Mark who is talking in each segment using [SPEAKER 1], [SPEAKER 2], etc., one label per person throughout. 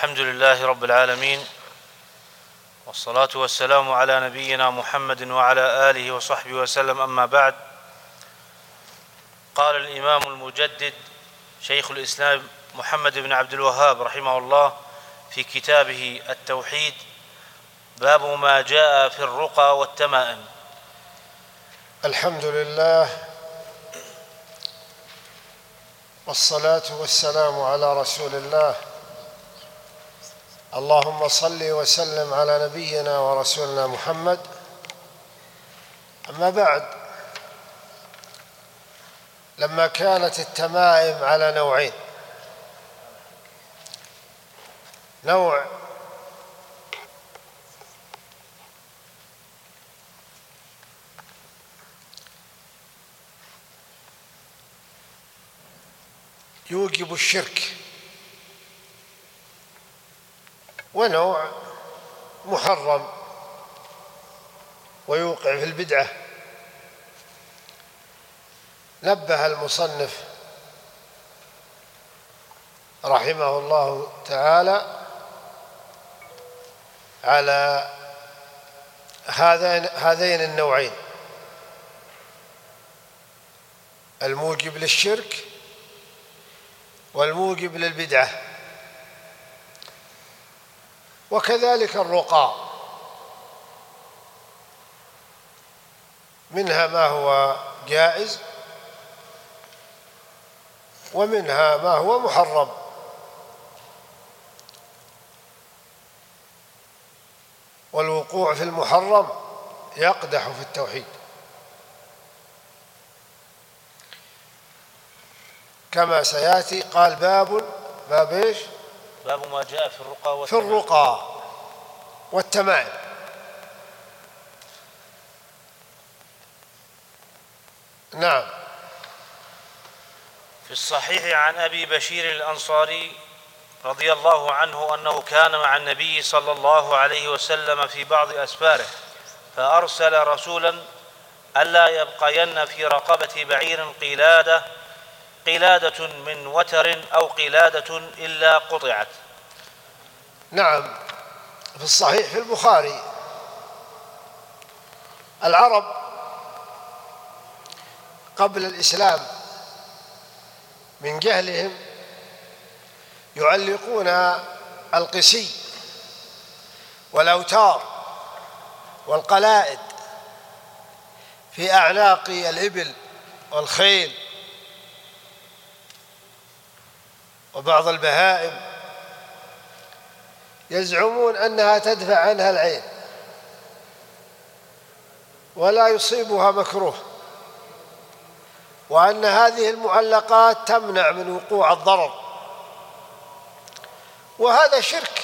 [SPEAKER 1] الحمد لله رب العالمين، والصلاة والسلام على نبينا محمد وعلى آله وصحبه وسلم. أما بعد، قال الإمام المجدد شيخ الإسلام محمد بن عبد الوهاب رحمه الله في كتابه التوحيد: باب ما جاء في الرقى والتمائم.
[SPEAKER 2] الحمد لله، والصلاة والسلام على رسول الله. اللهم صل وسلم على نبينا ورسولنا محمد. أما بعد، لما كانت التمائم على نوعين: نوع يوجب الشرك، ونوع محرم ويوقع في البدعة. نبه المصنف رحمه الله تعالى على هذين النوعين: الموجب للشرك والموجب للبدعة. وكذلك الرقى، منها ما هو جائز ومنها ما هو محرم. والوقوع في المحرم يقدح في التوحيد، كما سيأتي. قال باب إيش؟
[SPEAKER 1] باب ما جاء في الرقى
[SPEAKER 2] في الرقى والتمائم. نعم.
[SPEAKER 1] في الصحيح عن أبي بشير الأنصاري رضي الله عنه أنه كان مع النبي صلى الله عليه وسلم في بعض أسفاره، فأرسل رسولا ألا يبقين في رقبة بعير قلادة من وتر أو قلادة إلا قطعت.
[SPEAKER 2] نعم. في الصحيح في البخاري: العرب قبل الإسلام من جهلهم يعلقون القسي والأوتار والقلائد في أعناق الإبل والخيل وبعض البهائم، يزعمون أنها تدفع عنها العين ولا يصيبها مكروه، وأن هذه المعلقات تمنع من وقوع الضرر. وهذا شرك.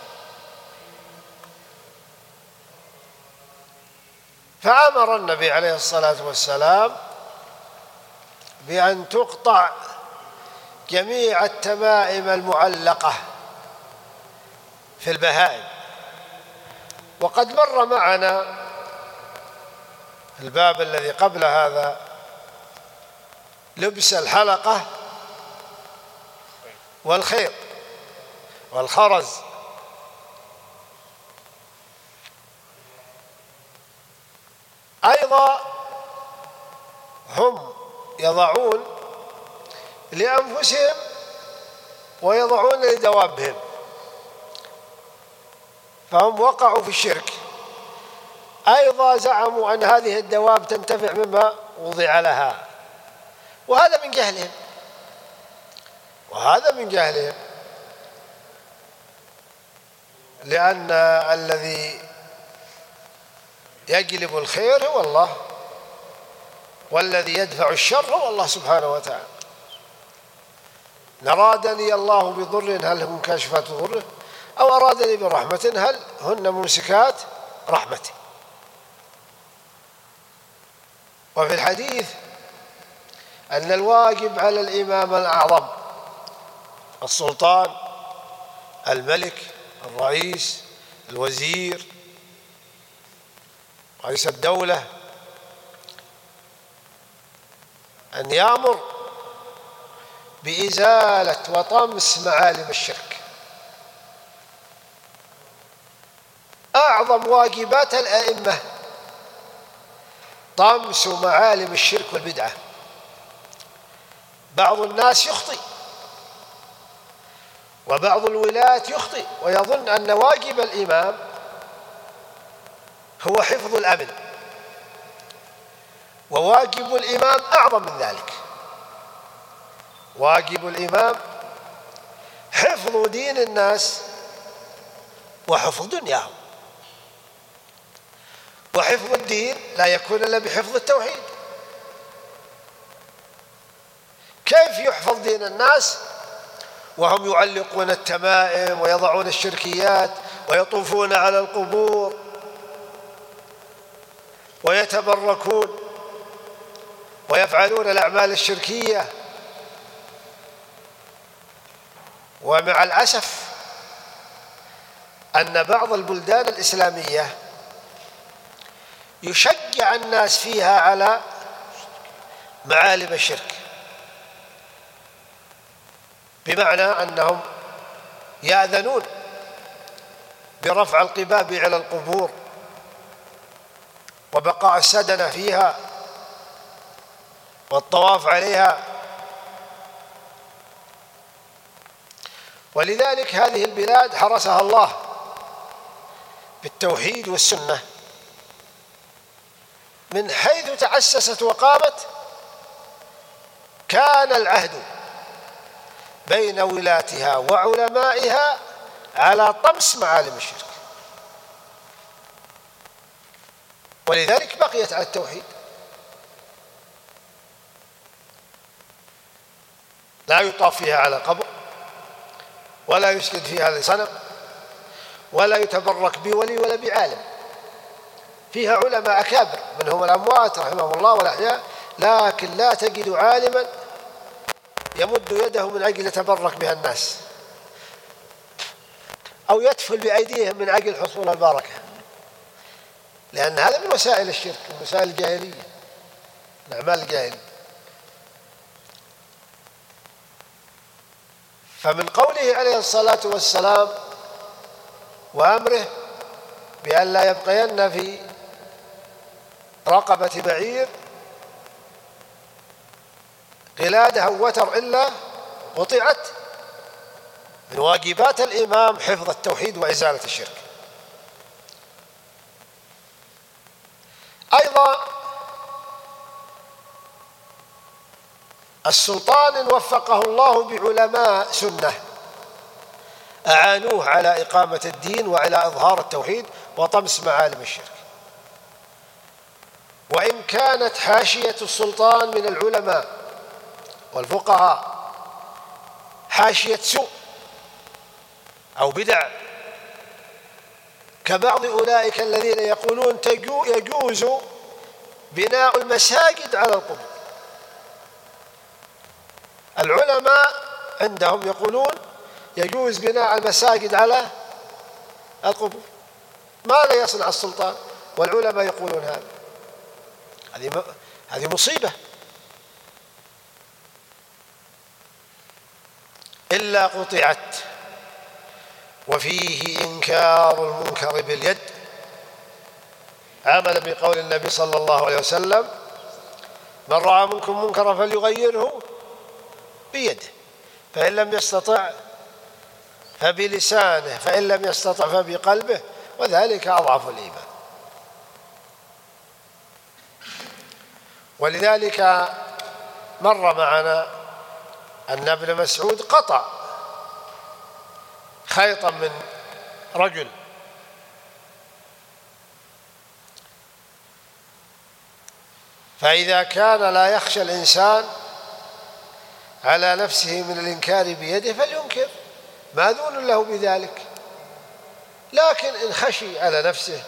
[SPEAKER 2] فأمر النبي عليه الصلاة والسلام بأن تقطع جميع التمائم المعلقة في البهائم. وقد مر معنا الباب الذي قبل هذا لبس الحلقة والخيط والخرز. أيضا هم يضعون لأنفسهم ويضعون لدوابهم، فهم وقعوا في الشرك. أيضا زعموا أن هذه الدواب تنتفع مما وضع لها، وهذا من جهلهم. لأن الذي يجلب الخير هو الله، والذي يدفع الشر هو الله سبحانه وتعالى. أرادني الله بضر هل هم كاشفات ضره، أو أرادني برحمة هل هن ممسكات رحمته. وفي الحديث أن الواجب على الإمام الأعظم السلطان، الملك، الرئيس، الوزير، رئيس الدولة، أن يأمر بإزالة وطمس معالم الشرك أعظم واجبات الأئمة طمس معالم الشرك والبدعة. بعض الناس يخطئ وبعض الولاة يخطئ ويظن أن واجب الإمام هو حفظ الأمن، وواجب الإمام أعظم من ذلك. واجب الإمام حفظ دين الناس وحفظ دنياهم، وحفظ الدين لا يكون إلا بحفظ التوحيد. كيف يحفظ دين الناس وهم يعلقون التمائم ويضعون الشركيات ويطوفون على القبور ويتبركون ويفعلون الأعمال الشركية؟ ومع الأسف أن بعض البلدان الإسلامية يشجع الناس فيها على معالم الشرك، بمعنى أنهم يأذنون برفع القباب على القبور وبقاء السدنة فيها والطواف عليها. ولذلك هذه البلاد حرسها الله بالتوحيد والسنة، من حيث تأسست وقامت كان العهد بين ولاتها وعلمائها على طمس معالم الشرك، ولذلك بقيت على التوحيد. لا يطاف فيها على قبر، ولا يسجد فيها لصنم، ولا يتبرك بولي ولا بعالم. فيها علماء أكابر منهم الأموات رحمهم الله والأحياء، لكن لا تجد عالما يمد يده من أجل يتبرك بها الناس أو يتفل بأيديهم من أجل حصول البركة، لأن هذا من وسائل الشرك، من وسائل الجاهلية، من أعمال الجاهلية. فمن قوله عليه الصلاة والسلام وأمره بأن لا يبقين في رقبة بعير قلادة أو وتر إلا قطعت، من واجبات الإمام حفظ التوحيد وإزالة الشرك. أيضا السلطان إن وفقه الله بعلماء سنة أعانوه على إقامة الدين وعلى إظهار التوحيد وطمس معالم الشرك. وإن كانت حاشية السلطان من العلماء والفقهاء حاشية سوء أو بدع، كبعض أولئك الذين يقولون يجوز بناء المساجد على القبور. العلماء عندهم يقولون يجوز بناء المساجد على القبور. ماذا يصنع السلطان والعلماء يقولون هذا؟ هذه مصيبة. إلا قطعت، وفيه إنكار المنكر باليد، عملا بقول النبي صلى الله عليه وسلم: من رأى منكم منكرا فليغيره بيده، فإن لم يستطع فبلسانه، فإن لم يستطع فبقلبه، وذلك أضعف الإيمان. ولذلك مر معنا أن ابن مسعود قطع خيطا من رجل، فإذا كان لا يخشى الإنسان على نفسه من الإنكار بيده فلينكر، ماذون له بذلك. لكن إن خشي على نفسه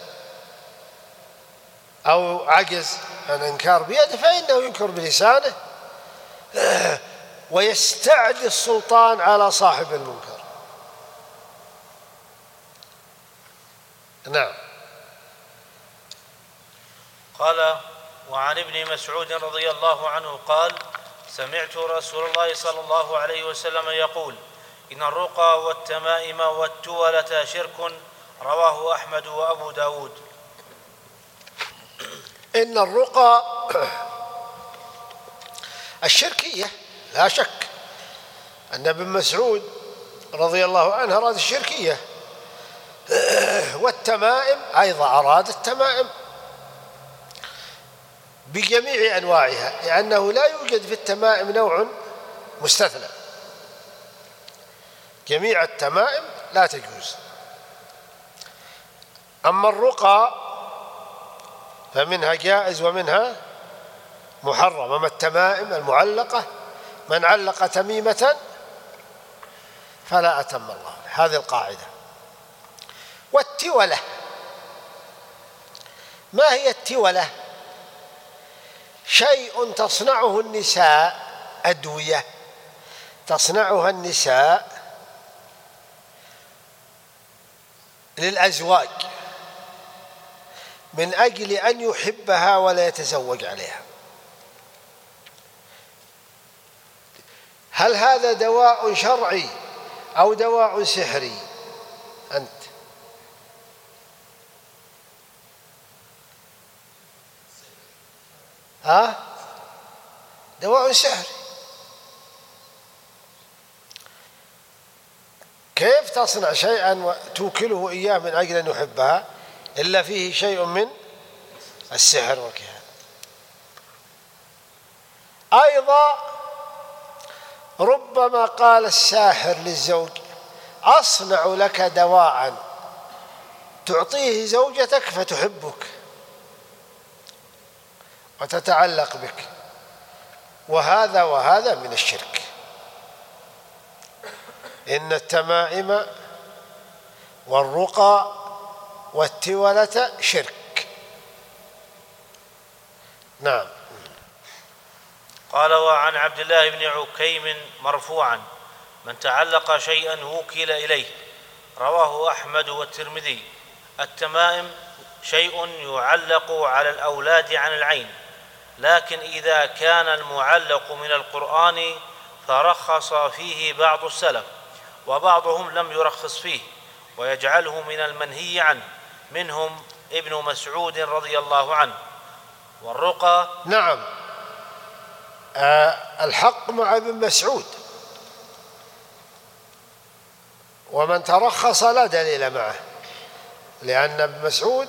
[SPEAKER 2] أو عجز عن إنكار بيده فإنه ينكر بلسانه ويستعدي السلطان على صاحب المنكر. نعم.
[SPEAKER 1] قال: وعن ابن مسعود رضي الله عنه قال: سمعت رسول الله صلى الله عليه وسلم يقول: إن الرقى والتمائم والتولة شرك رواه أحمد وأبو داود.
[SPEAKER 2] إن الرقى الشركية لا شك أن ابن مسعود رضي الله عنه أراد الشركية، والتمائم أيضا أراد التمائم بجميع أنواعها، لأنه لا يوجد في التمائم نوع مستثنى، جميع التمائم لا تجوز. أما الرقى فمنها جائز ومنها محرم. أما التمائم المعلقة من علق تميمة فلا أتم الله، هذه القاعدة. والتولة، ما هي التولة؟ شيء تصنعه النساء، أدوية تصنعها النساء للأزواج من أجل أن يحبها ولا يتزوج عليها. هل هذا دواء شرعي أو دواء سحري؟ أنت دواء سحري. كيف تصنع شيئا وتوكله إياه من أجل أن يحبها إلا فيه شيء من السحر والكهانة؟ أيضا ربما قال الساحر للزوج: أصنع لك دواء تعطيه زوجتك فتحبك وتتعلق بك، وهذا من الشرك. إن التمائم والرقى والتولة شرك. نعم.
[SPEAKER 1] قال: وعن عبد الله بن عكيم مرفوعا: من تعلق شيئا وكل إليه. رواه أحمد والترمذي. التمائم شيء يعلق على الأولاد عن العين، لكن إذا كان المعلق من القرآن فرخص فيه بعض السلف، وبعضهم لم يرخص فيه ويجعله من المنهي عنه، منهم ابن مسعود رضي الله عنه. والرقى
[SPEAKER 2] نعم، الحق مع ابن مسعود، ومن ترخص لا دليل معه، لأن ابن مسعود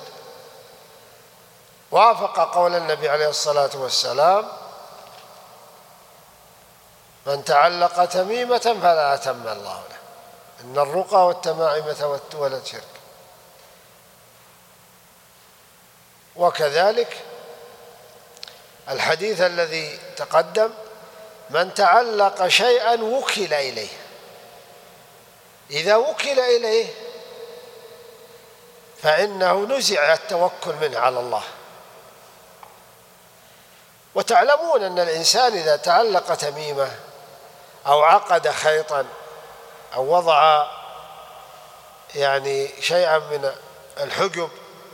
[SPEAKER 2] وافق قول النبي عليه الصلاة والسلام: من تعلق تميمة فلا أتم الله له. إن الرقى والتمائم والتولة شرك. وكذلك الحديث الذي تقدم: من تعلق شيئا وكل إليه. إذا وكل إليه فإنه نزع التوكل منه على الله. وتعلمون أن الإنسان إذا تعلق تميمة أو عقد خيطا أو وضع شيئا من الحجب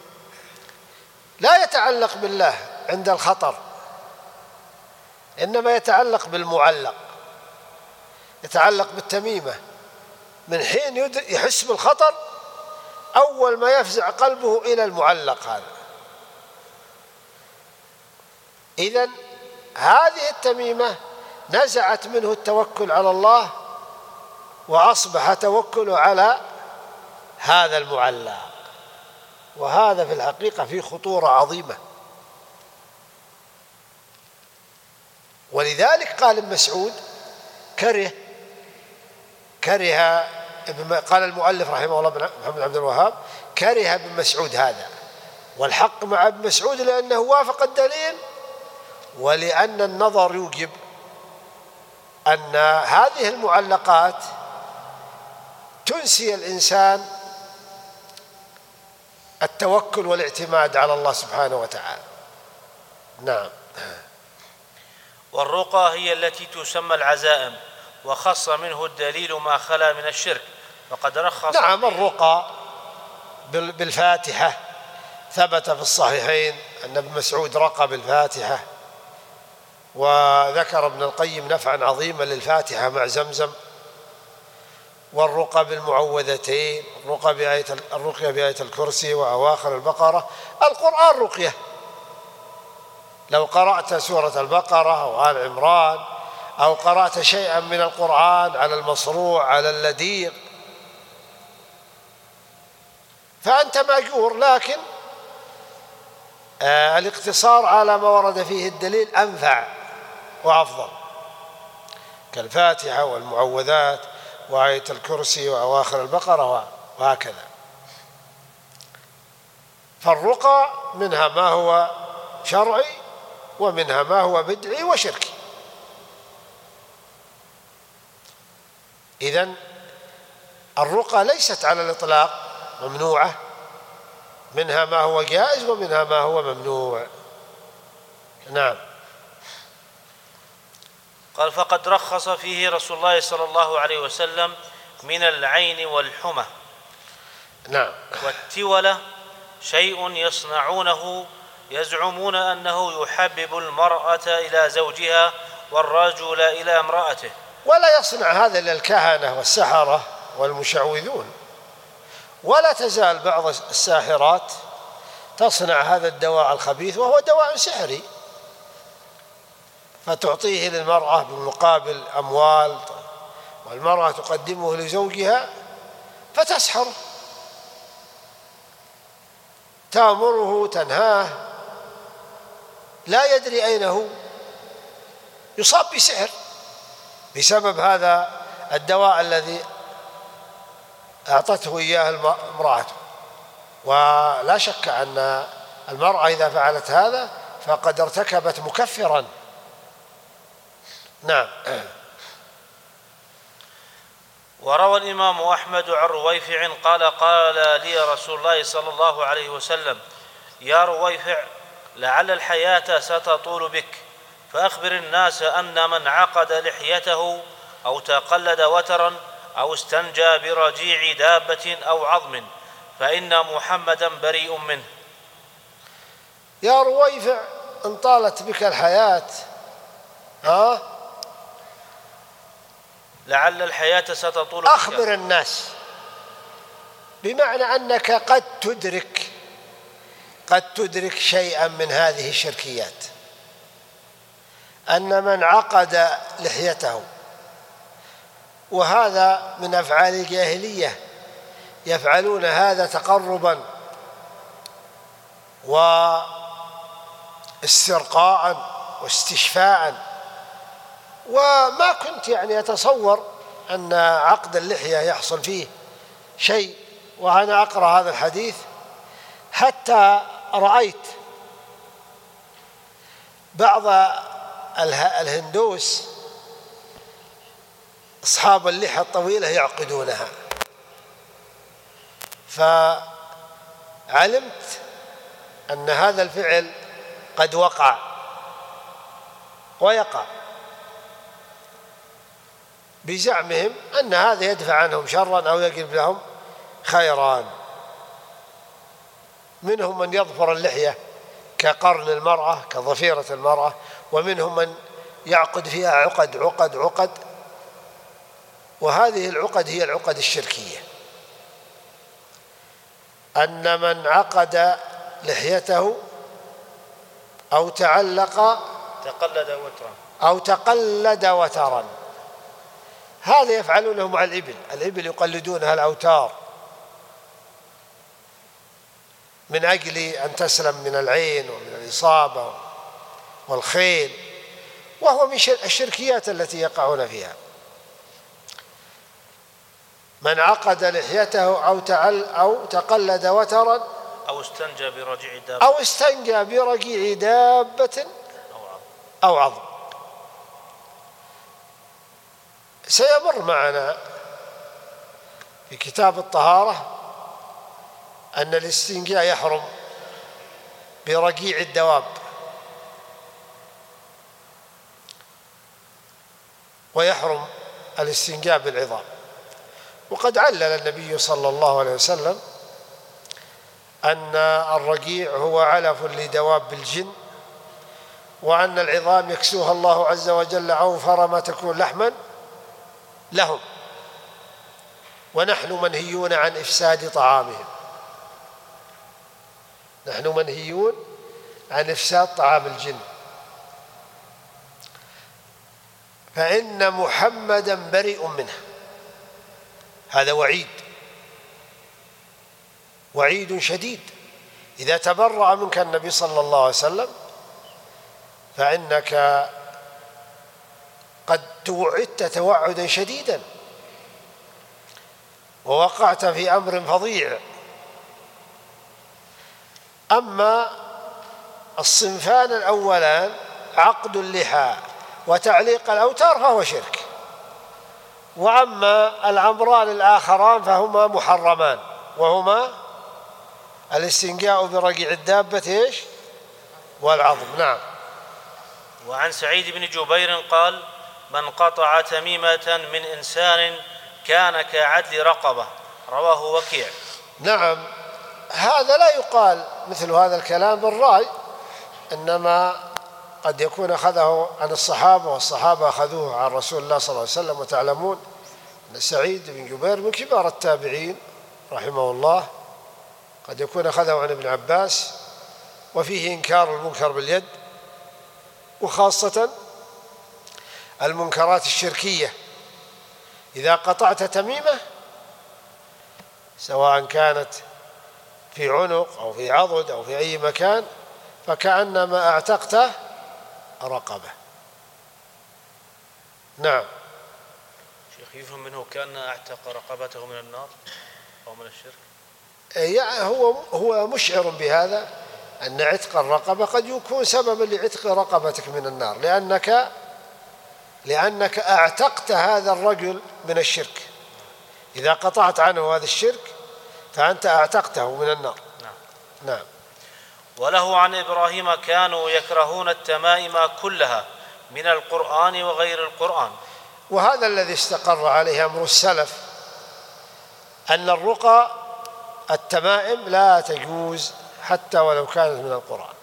[SPEAKER 2] لا يتعلق بالله عند الخطر، إنما يتعلق بالمعلق، يتعلق بالتميمة. من حين يحس بالخطر أول ما يفزع قلبه إلى المعلق هذا. إذن هذه التميمة نزعت منه التوكل على الله، وأصبح توكله على هذا المعلق، وهذا في الحقيقة فيه خطورة عظيمة. ولذلك قال ابن مسعود قال المؤلف رحمه الله محمد عبد الوهاب: كره ابن مسعود هذا. والحق مع ابن مسعود لأنه وافق الدليل، ولأن النظر يوجب أن هذه المعلقات تنسي الإنسان التوكل والاعتماد على الله سبحانه وتعالى. نعم.
[SPEAKER 1] والرقى هي التي تسمى العزائم، وخص منه الدليل ما خلا من الشرك، فقد رخص.
[SPEAKER 2] نعم، الرقى بالفاتحة ثبت في الصحيحين أن ابن مسعود رقى بالفاتحة، وذكر ابن القيم نفعا عظيما للفاتحة مع زمزم. والرقى بالمعوذتين، الرقية بآية الكرسي وأواخر البقرة. القرآن رقية، لو قرأت سورة البقرة أو آل عمران أو قرأت شيئا من القرآن على المصروع على اللديغ فأنت مأجور، لكن الاقتصار على ما ورد فيه الدليل أنفع وأفضل، كالفاتحة والمعوذات وآية الكرسي وأواخر البقرة وهكذا. فالرقى منها ما هو شرعي ومنها ما هو بدعي وشركي. إذن الرقى ليست على الإطلاق ممنوعة، منها ما هو جائز ومنها ما هو ممنوع. نعم.
[SPEAKER 1] قال: فقد رخص فيه رسول الله صلى الله عليه وسلم من العين والحمى.
[SPEAKER 2] نعم.
[SPEAKER 1] والتولة شيء يصنعونه يزعمون أنه يحبب المرأة إلى زوجها والرجل إلى امرأته.
[SPEAKER 2] ولا يصنع هذا إلا الكهنة والسحرة والمشعوذون، ولا تزال بعض الساحرات تصنع هذا الدواء الخبيث وهو دواء سحري، فتعطيه للمرأة بالمقابل أموال، والمرأة تقدمه لزوجها فتسحره، تأمره تنهاه، لا يدري أين هو، يصاب بسحر بسبب هذا الدواء الذي أعطته إياه امرأته. ولا شك أن المرأة إذا فعلت هذا فقد ارتكبت مكفرا. نعم.
[SPEAKER 1] وروى الإمام أحمد عن رويفع قال: قال لي رسول الله صلى الله عليه وسلم: يا رويفع، لعل الحياة ستطول بك، فأخبر الناس أن من عقد لحيته أو تقلد وترا أو استنجى برجيع دابة أو عظم فإن محمدا بريء منه.
[SPEAKER 2] يا رويفع، إن طالت بك الحياة
[SPEAKER 1] لعل الحياة ستطول بك،
[SPEAKER 2] أخبر الناس، بمعنى أنك قد تدرك شيئا من هذه الشركيات، أن من عقد لحيته، وهذا من أفعال الجاهلية، يفعلون هذا تقربا واسترقاء واستشفاء، وما كنت أتصور أن عقد اللحية يحصل فيه شيء وأنا أقرأ هذا الحديث، حتى رأيت بعض الهندوس أصحاب اللحى الطويلة يعقدونها، فعلمت أن هذا الفعل قد وقع ويقع، بزعمهم أن هذا يدفع عنهم شرا أو يجلب لهم خيرا. منهم من يظفر اللحية كقرن المرأة كظفيرة المرأة، ومنهم من يعقد فيها عقد، وهذه العقد هي العقد الشركية، أن من عقد لحيته أو تقلد وترا، هذا يفعلونه مع الإبل يقلدونها الأوتار من أجل أن تسلم من العين ومن الإصابة والخيل، وهو من الشركيات التي يقعون فيها. من عقد لحيته أو تقلد وترا أو استنجى برجيع دابة أو عظم. سيمر معنا في كتاب الطهارة أن الاستنجاء يحرم برجيع الدواب، ويحرم الاستنجاء بالعظام. وقد علل النبي صلى الله عليه وسلم أن الرجيع هو علف لدواب الجن، وأن العظام يكسوها الله عز وجل أوفر ما تكون لحما لهم، ونحن منهيون عن إفساد طعامهم. نحن منهيون عن إفساد طعام الجن، فإن محمدا بريء منه. هذا وعيد شديد. إذا تبرأ منك النبي صلى الله عليه وسلم فإنك قد توعدت توعدا شديدا ووقعت في أمر فظيع. أما الصنفان الأولان عقد اللحى وتعليق الأوتار فهو شرك، وأما الأمران الآخران فهما محرمان، وهما الاستنجاء برقيع الدابة والعظم. نعم.
[SPEAKER 1] وعن سعيد بن جبير قال: من قطع تميمة من إنسان كان كعدل رقبة. رواه وكيع.
[SPEAKER 2] نعم، هذا لا يقال مثل هذا الكلام بالرأي، إنما قد يكون أخذه عن الصحابة، والصحابة أخذوه عن رسول الله صلى الله عليه وسلم. وتعلمون أن سعيد بن جبير من كبار التابعين رحمه الله، قد يكون أخذه عن ابن عباس، وفيه إنكار المنكر باليد، وخاصة المنكرات الشركية. إذا قطعت تميمة سواء كانت في عنق أو في عضد أو في أي مكان فكأنما أعتقت رقبة. نعم.
[SPEAKER 1] شيخ، يفهم منه كأن أعتق رقبته من النار أو من الشرك؟
[SPEAKER 2] يعني هو مشعر بهذا، أن عتق الرقبة قد يكون سببا لعتق رقبتك من النار، لأنك أعتقت هذا الرجل من الشرك. إذا قطعت عنه هذا الشرك فأنت أعتقته من النار. نعم.
[SPEAKER 1] وله عن إبراهيم: كانوا يكرهون التمائم كلها من القرآن وغير القرآن.
[SPEAKER 2] وهذا الذي استقر عليه أمر السلف، أن الرقى التمائم لا تجوز حتى ولو كانت من القرآن.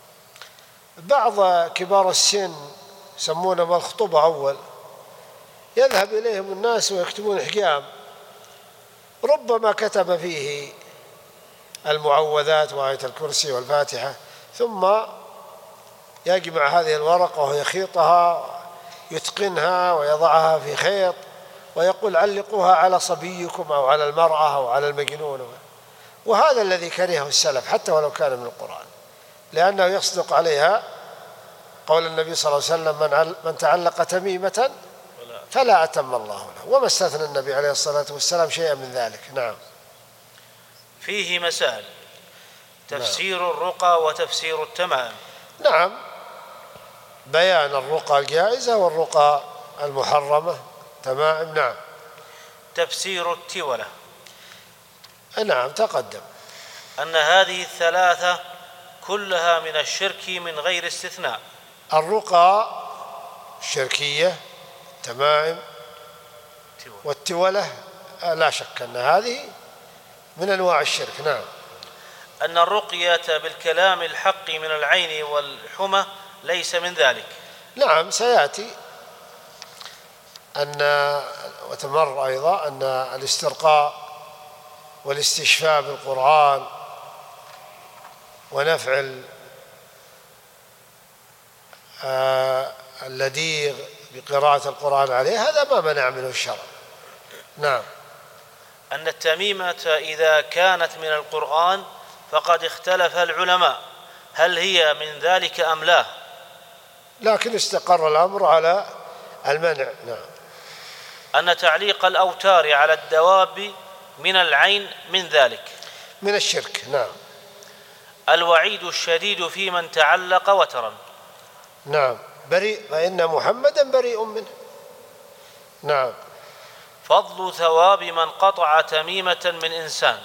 [SPEAKER 2] بعض كبار السن يسمونه بالخطبة أول، يذهب إليهم الناس ويكتبون إحجام، ربما كتب فيه المعوذات وآية الكرسي والفاتحة، ثم يجمع هذه الورقة ويخيطها يتقنها ويضعها في خيط ويقول: علقوها على صبيكم أو على المرأة أو على المجنون. وهذا الذي كرهه السلف حتى ولو كان من القرآن، لأنه يصدق عليها قول النبي صلى الله عليه وسلم: من تعلق تميمة فلا أتم الله له. وما استثنى النبي عليه الصلاة والسلام شيئا من ذلك. نعم.
[SPEAKER 1] فيه مسائل: تفسير الرقى وتفسير التمائم.
[SPEAKER 2] نعم، بيان الرقى الجائزة والرقى المحرمة تمائم. نعم.
[SPEAKER 1] تفسير التولة.
[SPEAKER 2] نعم، تقدم
[SPEAKER 1] أن هذه الثلاثة كلها من الشرك من غير استثناء.
[SPEAKER 2] الرقى الشركية، تمائم، والتولة لا شك أن هذه من أنواع الشرك. نعم.
[SPEAKER 1] أن الرقية بالكلام الحق من العين والحمى ليس من ذلك.
[SPEAKER 2] نعم، سيأتي وتمر أيضا أن الاسترقاء والاستشفاء بالقرآن ونفع اللديغ بقراءة القرآن عليه، هذا ما منع منه الشرع. نعم.
[SPEAKER 1] أن التميمة إذا كانت من القرآن فقد اختلف العلماء هل هي من ذلك أم لا،
[SPEAKER 2] لكن استقر الأمر على المنع. نعم.
[SPEAKER 1] أن تعليق الأوتار على الدواب من العين من ذلك،
[SPEAKER 2] من الشرك. نعم.
[SPEAKER 1] الوعيد الشديد في من تعلق وترا.
[SPEAKER 2] نعم، بريء، فإن محمدا بريء منه. نعم.
[SPEAKER 1] فضل ثواب من قطع تميمة من إنسان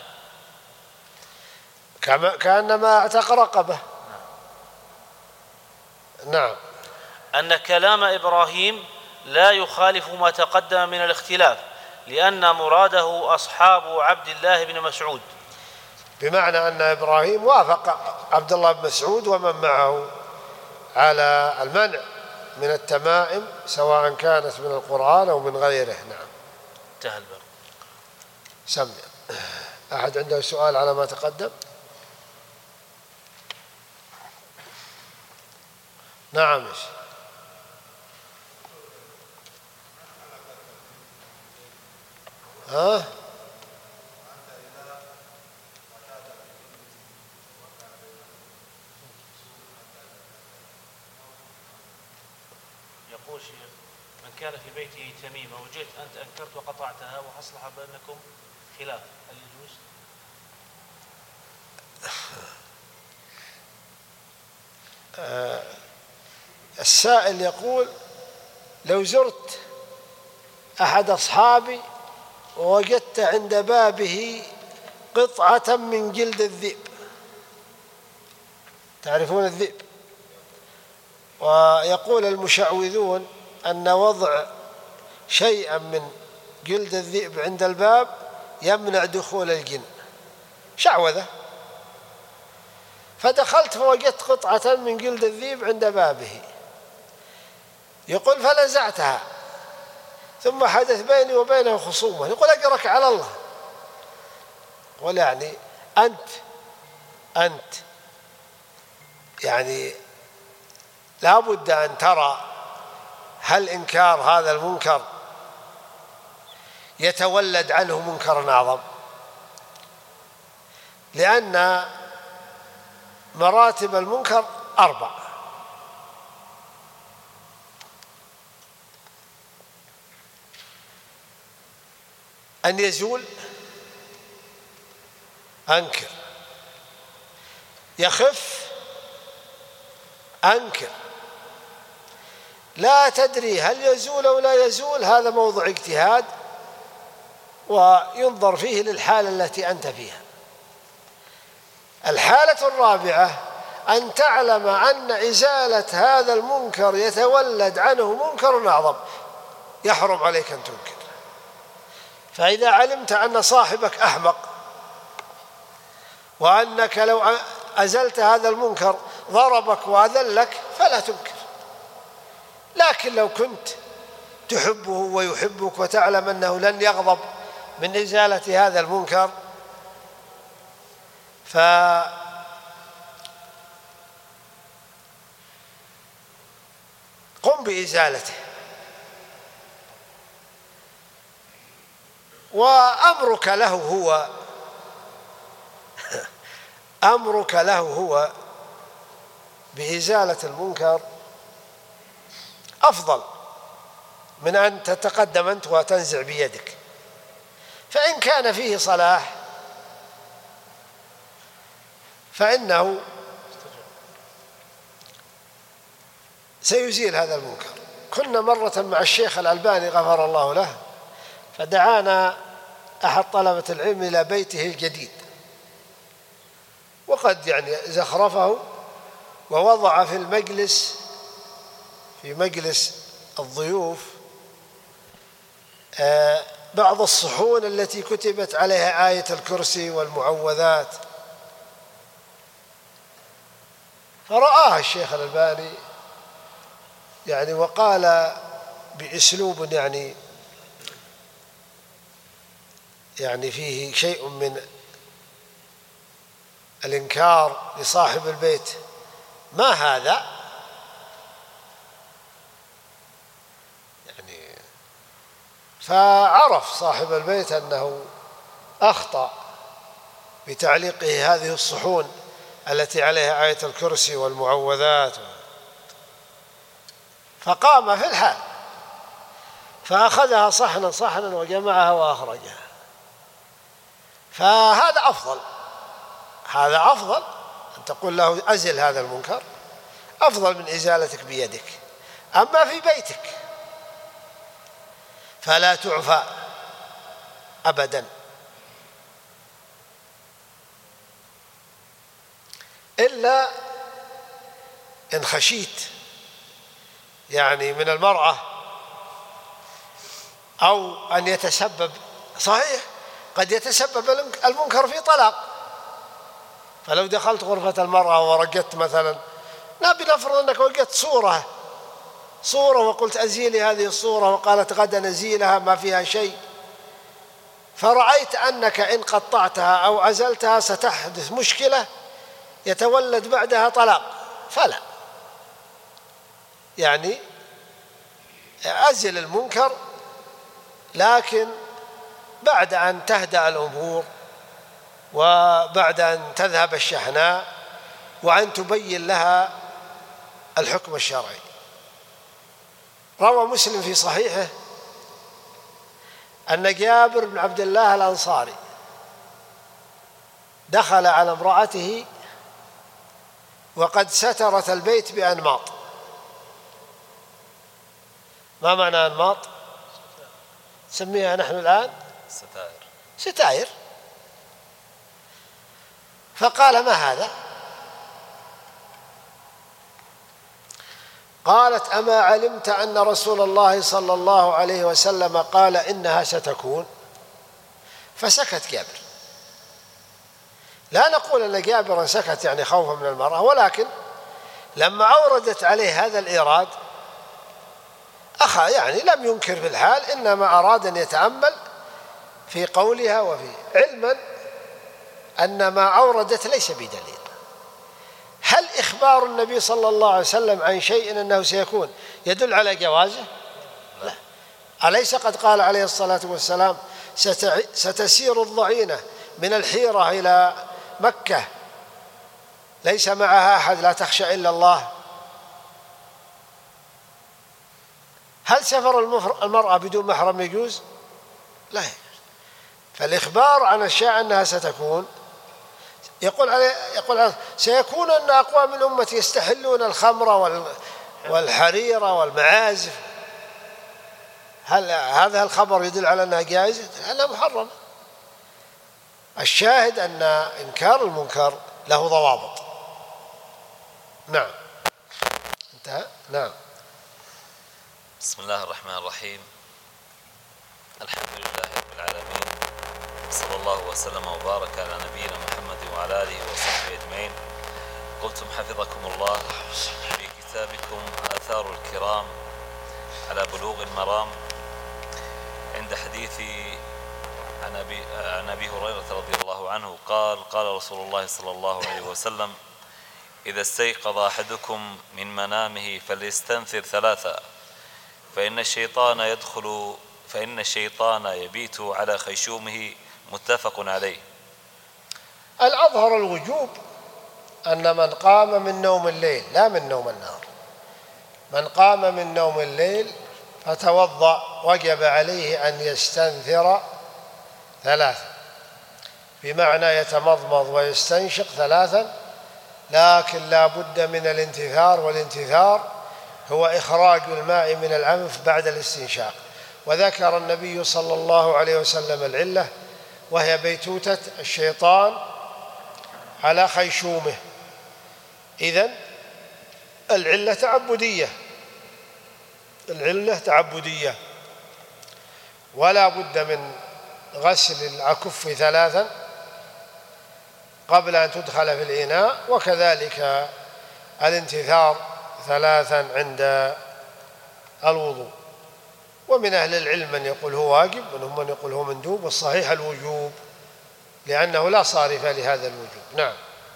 [SPEAKER 2] كأنما اعتق رقبة. نعم.
[SPEAKER 1] أن كلام إبراهيم لا يخالف ما تقدم من الاختلاف، لأن مراده أصحاب عبد الله بن مسعود،
[SPEAKER 2] بمعنى أن إبراهيم وافق عبد الله بن مسعود ومن معه على المنع من التمائم سواء كانت من القرآن أو من غيره. نعم.
[SPEAKER 1] انتهى الباب.
[SPEAKER 2] سمع. أحد عنده سؤال على ما تقدم؟ نعم. ها؟
[SPEAKER 1] يقول شيخ: من كان في بيته تميمة وجئت أنت أنكرت وقطعتها وأصلح بينكم خلاف، هل يجوز؟
[SPEAKER 2] السائل يقول: لو زرت أحد أصحابي ووجدت عند بابه قطعة من جلد الذئب، تعرفون الذئب؟ ويقول المشعوذون أن وضع شيئا من جلد الذئب عند الباب يمنع دخول الجن، شعوذة. فدخلت فوجدت قطعة من جلد الذئب عند بابه، يقول فنزعتها، ثم حدث بيني وبينه خصومة، يقول أجرك على الله. يقول يعني أنت يعني لا بد أن ترى هل إنكار هذا المنكر يتولد عنه منكر أعظم، لأن مراتب المنكر 4: أن يزول، أنكر، يخف، أنكر، لا تدري هل يزول أو لا يزول، هذا موضع اجتهاد وينظر فيه للحالة التي أنت فيها. الحالة الرابعة أن تعلم أن إزالة هذا المنكر يتولد عنه منكر أعظم، يحرم عليك أن تنكر. فإذا علمت أن صاحبك أحمق وأنك لو أزلت هذا المنكر ضربك وأذلك فلا تنكر. لكن لو كنت تحبه ويحبك وتعلم أنه لن يغضب من إزالة هذا المنكر قم بإزالته. وأمرك له هو بإزالة المنكر أفضل من أن تتقدم أنت وتنزع بيدك. فإن كان فيه صلاح فإنه سيزيل هذا المنكر. كنا مرة مع الشيخ الألباني غفر الله له، فدعانا أحد طلبة العلم إلى بيته الجديد، وقد يعني زخرفه ووضع في مجلس الضيوف بعض الصحون التي كتبت عليها آية الكرسي والمعوذات. فرآها الشيخ الألباني يعني وقال بأسلوب يعني فيه شيء من الإنكار لصاحب البيت: ما هذا؟ يعني فعرف صاحب البيت أنه أخطأ بتعليقه هذه الصحون التي عليها آية الكرسي والمعوذات، فقام في الحال فأخذها صحنا وجمعها وأخرجها. فهذا أفضل أن تقول له أزل هذا المنكر، أفضل من إزالتك بيدك. أما في بيتك فلا تعفى أبدا، إلا إن خشيت يعني من المرأة أو أن يتسبب، صحيح قد يتسبب المنكر في طلاق. فلو دخلت غرفة المرأة ورقدت مثلا، لا بنفرض أنك وجدت صورة وقلت أزيلي هذه الصورة، وقالت غدا نزيلها ما فيها شيء، فرأيت أنك إن قطعتها أو عزلتها ستحدث مشكلة يتولد بعدها طلاق، فلا، يعني أزل المنكر، لكن بعد أن تهدأ الأمور وبعد أن تذهب الشحناء وأن تبين لها الحكم الشرعي. روى مسلم في صحيحه أن جابر بن عبد الله الأنصاري دخل على امرأته وقد سترت البيت بأنماط. ما معنى أنماط؟ نسميها نحن الآن ستائر. فقال: ما هذا؟ قالت: أما علمت أن رسول الله صلى الله عليه وسلم قال إنها ستكون؟ فسكت جابر. لا نقول أن جابرا سكت يعني خوفا من المرأة، ولكن لما أوردت عليه هذا الإيراد يعني لم ينكر في الحال، إنما أراد أن يتأمل في قولها وفي علما أن ما أوردت ليس بدليل. هل إخبار النبي صلى الله عليه وسلم عن شيء أنه سيكون يدل على جوازه؟ لا. أليس قد قال عليه الصلاة والسلام: ستسير الضعينة من الحيرة إلى مكة ليس معها أحد لا تخشى إلا الله؟ هل سفر المرأة بدون محرم يجوز؟ لا يجوز. فالإخبار عن أشياء أنها ستكون يقول عليه سيكون أن أقوام من أمتي يستحلون الخمر والحريرة والمعازف. هل هذا الخبر يدل على أنها جائزة؟ أنها محرمة. الشاهد أن إنكار المنكر له ضوابط. نعم. انتهى. نعم.
[SPEAKER 3] بسم الله الرحمن الرحيم. الحمد لله رب العالمين، صلى الله وسلم وبارك على نبينا محمد وعلى آله وصحبه أجمعين. قلتم حفظكم الله في كتابكم آثار الكرام على بلوغ المرام عند حديث عن أبي هريرة رضي الله عنه قال: قال رسول الله صلى الله عليه وسلم: إذا استيقظ أحدكم من منامه فليستنثر ثلاثا، فإن الشيطان يبيت على خيشومه. متفق عليه.
[SPEAKER 2] الأظهر الوجوب أن من قام من نوم الليل، لا من نوم النهار، من قام من نوم الليل فتوضأ وجب عليه أن يستنثر ثلاثا، بمعنى يتمضمض ويستنشق ثلاثا، لكن لا بد من الانتثار، والانتثار هو إخراج الماء من الأنف بعد الاستنشاق. وذكر النبي صلى الله عليه وسلم العلة، وهي بيتوتة الشيطان على خيشومه. إذن العلة تعبدية، ولا بد من غسل الأكف ثلاثا قبل أن تدخل في الإناء، وكذلك الانتثار ثلاثا عند الوضوء. ومن أهل العلم من يقول هو واجب، ومنهم من يقول هو مندوب، والصحيح الوجوب لأنه لا صارف لهذا الوجوب. نعم.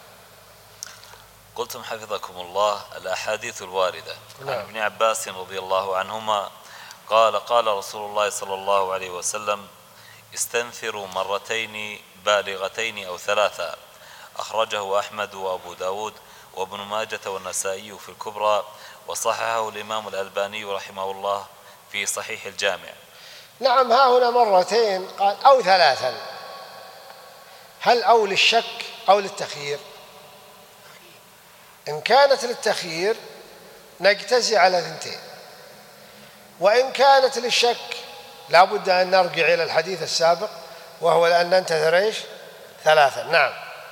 [SPEAKER 3] قلتم حفظكم الله الأحاديث الواردة عن ابن عباس رضي الله عنهما قال: قال رسول الله صلى الله عليه وسلم: استنثروا مرتين بالغتين أو ثلاثا. أخرجه أحمد وأبو داود وابن ماجة والنسائي في الكبرى، وصححه الإمام الألباني رحمه الله في صحيح الجامع.
[SPEAKER 2] نعم. ها هنا مرتين قال أو ثلاثا، هل أو للشك أو للتخيير؟ إن كانت للتخيير نجتزي على ثنتين، وإن كانت للشك لا بد أن نرجع إلى الحديث السابق، وهو أن ننتثر ثلاثا. نعم.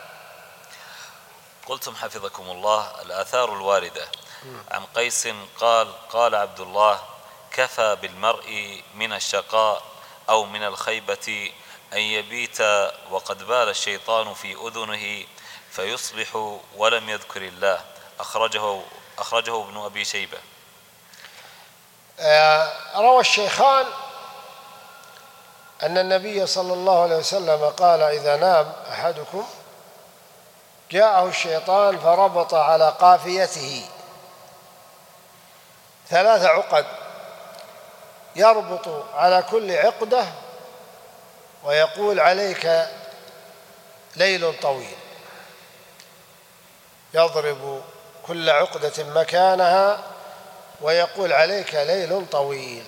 [SPEAKER 3] قلتم حفظكم الله الآثار الواردة عن قيس قال: قال عبد الله: كفى بالمرء من الشقاء أو من الخيبة أن يبيت وقد بال الشيطان في أذنه فيصبح ولم يذكر الله. أخرجه ابن أبي شيبة.
[SPEAKER 2] روى الشيخان أن النبي صلى الله عليه وسلم قال: إذا نام أحدكم جاءه الشيطان فربط على قافيته 3 عقد، يربط على كل عقدة ويقول: عليك ليل طويل. يضرب كل عقدة مكانها ويقول: عليك ليل طويل.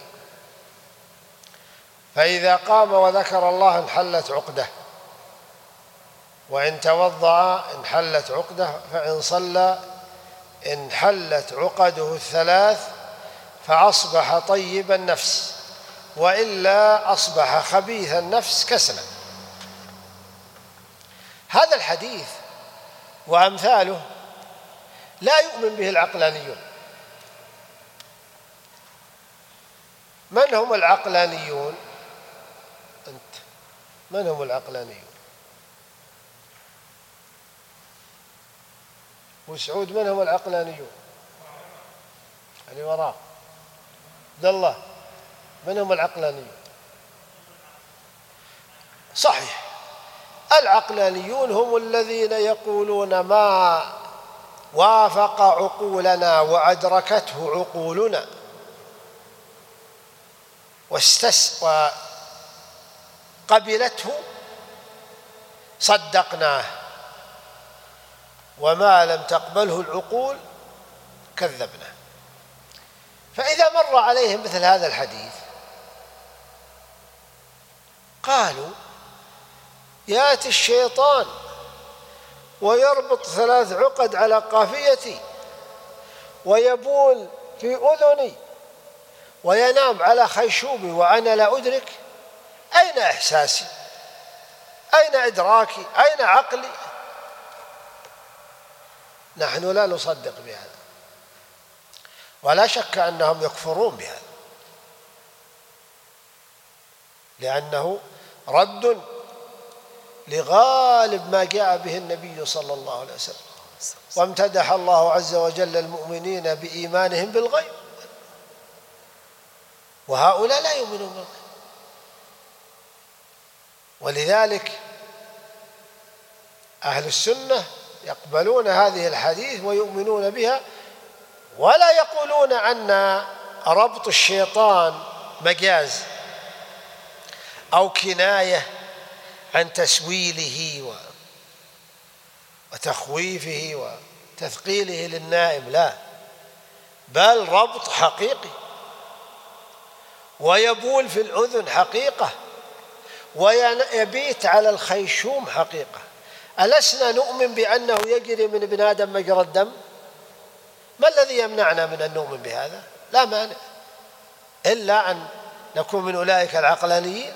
[SPEAKER 2] فإذا قام وذكر الله انحلت عقدة، وإن توضأ انحلت عقدة، فإن صلى انحلت عقده 3، فأصبح طيب النفس، وإلا أصبح خبيث النفس كسلا. هذا الحديث وأمثاله لا يؤمن به العقلانيون. من هم العقلانيون؟ أنت من هم العقلانيون؟ وسعود من هم العقلانيون؟ اللي وراء عبد الله، من هم العقلانيون؟ صحيح، العقلانيون هم الذين يقولون ما وافق عقولنا وأدركته عقولنا وقبلته صدقناه، وما لم تقبله العقول كذبناه. فإذا مر عليهم مثل هذا الحديث قالوا: يأتي الشيطان ويربط 3 عقد على قافيتي ويبول في أذني وينام على خيشومي وأنا لا أدرك. أين إحساسي؟ أين إدراكي؟ أين عقلي؟ نحن لا نصدق بهذا، ولا شك أنهم يكفرون بهذا، لأنه رد لغالب ما جاء به النبي صلى الله عليه وسلم. وامتدح الله عز وجل المؤمنين بإيمانهم بالغيب، وهؤلاء لا يؤمنون بالغيب. ولذلك أهل السنة يقبلون هذه الحديث ويؤمنون بها، ولا يقولون أن ربط الشيطان مجاز أو كناية عن تسويله وتخويفه وتثقيله للنائم، لا، بل ربط حقيقي، ويبول في الأذن حقيقة، ويبيت على الخيشوم حقيقة. ألسنا نؤمن بأنه يجري من ابن آدم مجرى الدم؟ ما الذي يمنعنا من أن نؤمن بهذا؟ لا مانع، إلا أن نكون من أولئك العقلانيين.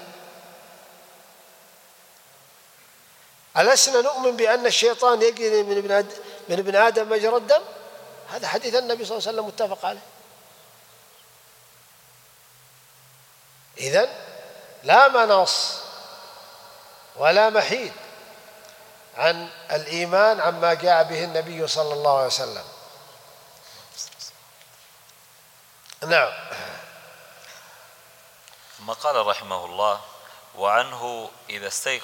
[SPEAKER 2] ألسنا نؤمن بأن الشيطان يجري من ابن آدم مجرى الدم؟ هذا حديث النبي صلى الله عليه وسلم متفق عليه. إذن لا مناص ولا محيد عن الإيمان عما جاء به النبي صلى الله عليه وسلم. نعم.
[SPEAKER 3] ثم قال رحمه الله: وعنه إذا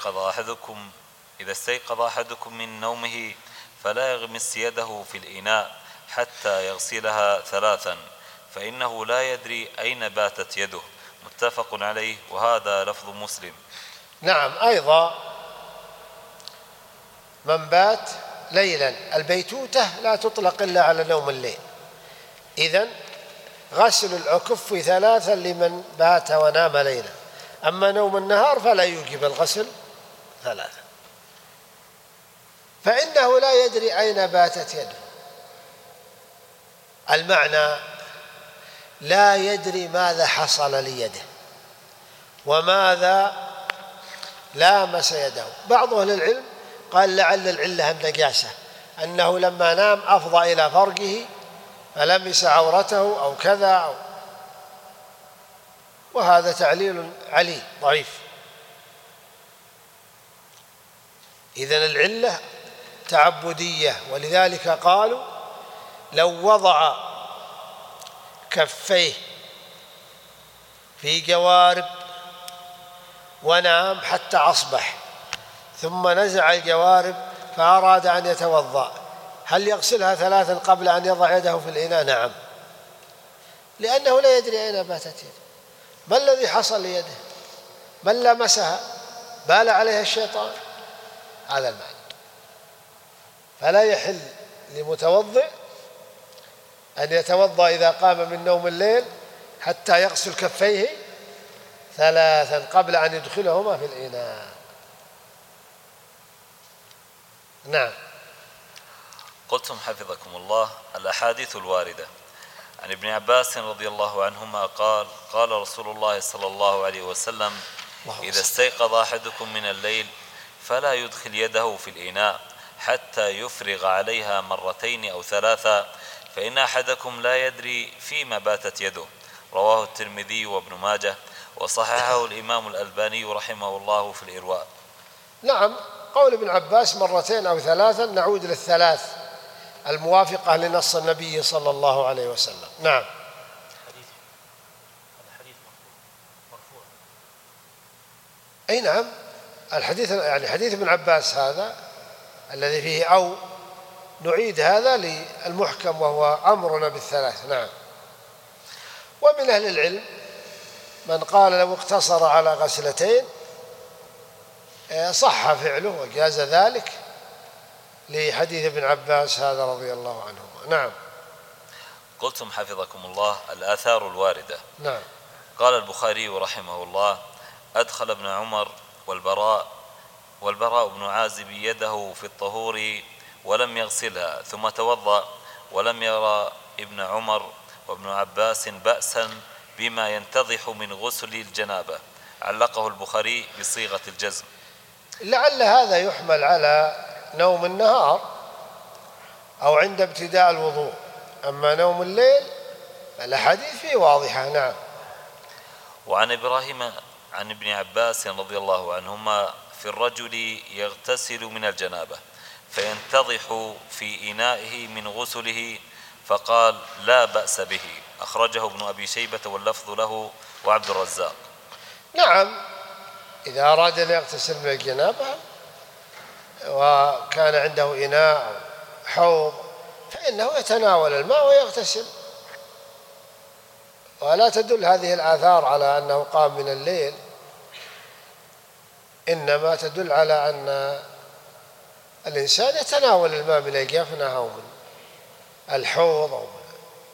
[SPEAKER 3] استيقظ أحدكم من نومه فلا يغمس يده في الإناء حتى يغسلها 3، فإنه لا يدري أين باتت يده. متفق عليه، وهذا لفظ مسلم.
[SPEAKER 2] نعم. أيضا من بات ليلا، البيتوتة لا تطلق إلا على نوم الليل، إذن غسل الأكف 3 لمن بات ونام ليلا، أما نوم النهار فلا يوجب الغسل 3. فإنه لا يدري أين باتت يده، المعنى لا يدري ماذا حصل ليده وماذا لامس يده. بعض أهل العلم قال لعل العلة النجاسة، أنه لما نام أفضى إلى فرجه فلمس عورته أو كذا وهذا تعليل عليل ضعيف. إذن العلة تعبدية، ولذلك قالوا لو وضع كفيه في جوارب ونام حتى أصبح ثم نزع الجوارب فأراد أن يتوضأ، هل يغسلها 3 قبل أن يضع يده في الإناء؟ نعم، لأنه لا يدري أين باتت يده، ما الذي حصل ليده، من لمسها، بال عليها الشيطان، هذا المعنى. فلا يحل لمتوضئ أن يتوضأ إذا قام من نوم الليل حتى يغسل كفيه 3 قبل أن يدخلهما في الإناء. نعم.
[SPEAKER 3] قلتم حفظكم الله الأحاديث الواردة عن ابن عباس رضي الله عنهما قال قال رسول الله صلى الله عليه وسلم: إذا استيقظ أحدكم من الليل فلا يدخل يده في الإناء حتى يفرغ عليها 2 أو 3 فإن أحدكم لا يدري فيما باتت يده. رواه الترمذي وابن ماجه وصححه الإمام الألباني رحمه الله في الإرواء.
[SPEAKER 2] نعم، قول ابن عباس 2 أو 3 نعود لل3 الموافقة لنص النبي صلى الله عليه وسلم. نعم. أي نعم، الحديث يعني حديث ابن عباس هذا الذي فيه أو نعيد هذا للمحكم وهو أمرنا بال3. نعم. ومن أهل العلم من قال لو اقتصر على غسلتين صح فعله وجاز ذلك لحديث ابن عباس هذا رضي الله عنهما. نعم.
[SPEAKER 3] قلتم حفظكم الله الآثار الواردة.
[SPEAKER 2] نعم.
[SPEAKER 3] قال البخاري رحمه الله: أدخل ابن عمر والبراء بن عازب يده في الطهور ولم يغسلها ثم توضأ، ولم يرى ابن عمر وابن عباس بأسا بما ينتضح من غسل الجنابة. علقه البخاري بصيغة الجزم.
[SPEAKER 2] لعل هذا يحمل على نوم النهار أو عند ابتداء الوضوء، أما نوم الليل فالأحاديث فيه واضحة. نعم.
[SPEAKER 3] وعن إبراهيم عن ابن عباس رضي الله عنهما في الرجل يغتسل من الجنابة فينتضح في إنائه من غسله فقال: لا بأس به. أخرجه ابن أبي شيبة واللفظ له وعبد الرزاق.
[SPEAKER 2] نعم، إذا أراد أن يغتسل من الجنابة وكان عنده إناء أو حوض فإنه يتناول الماء ويغتسل، ولا تدل هذه الآثار على أنه قام من الليل، إنما تدل على أن الإنسان يتناول الماء من الجفنة أو من الحوض أو من...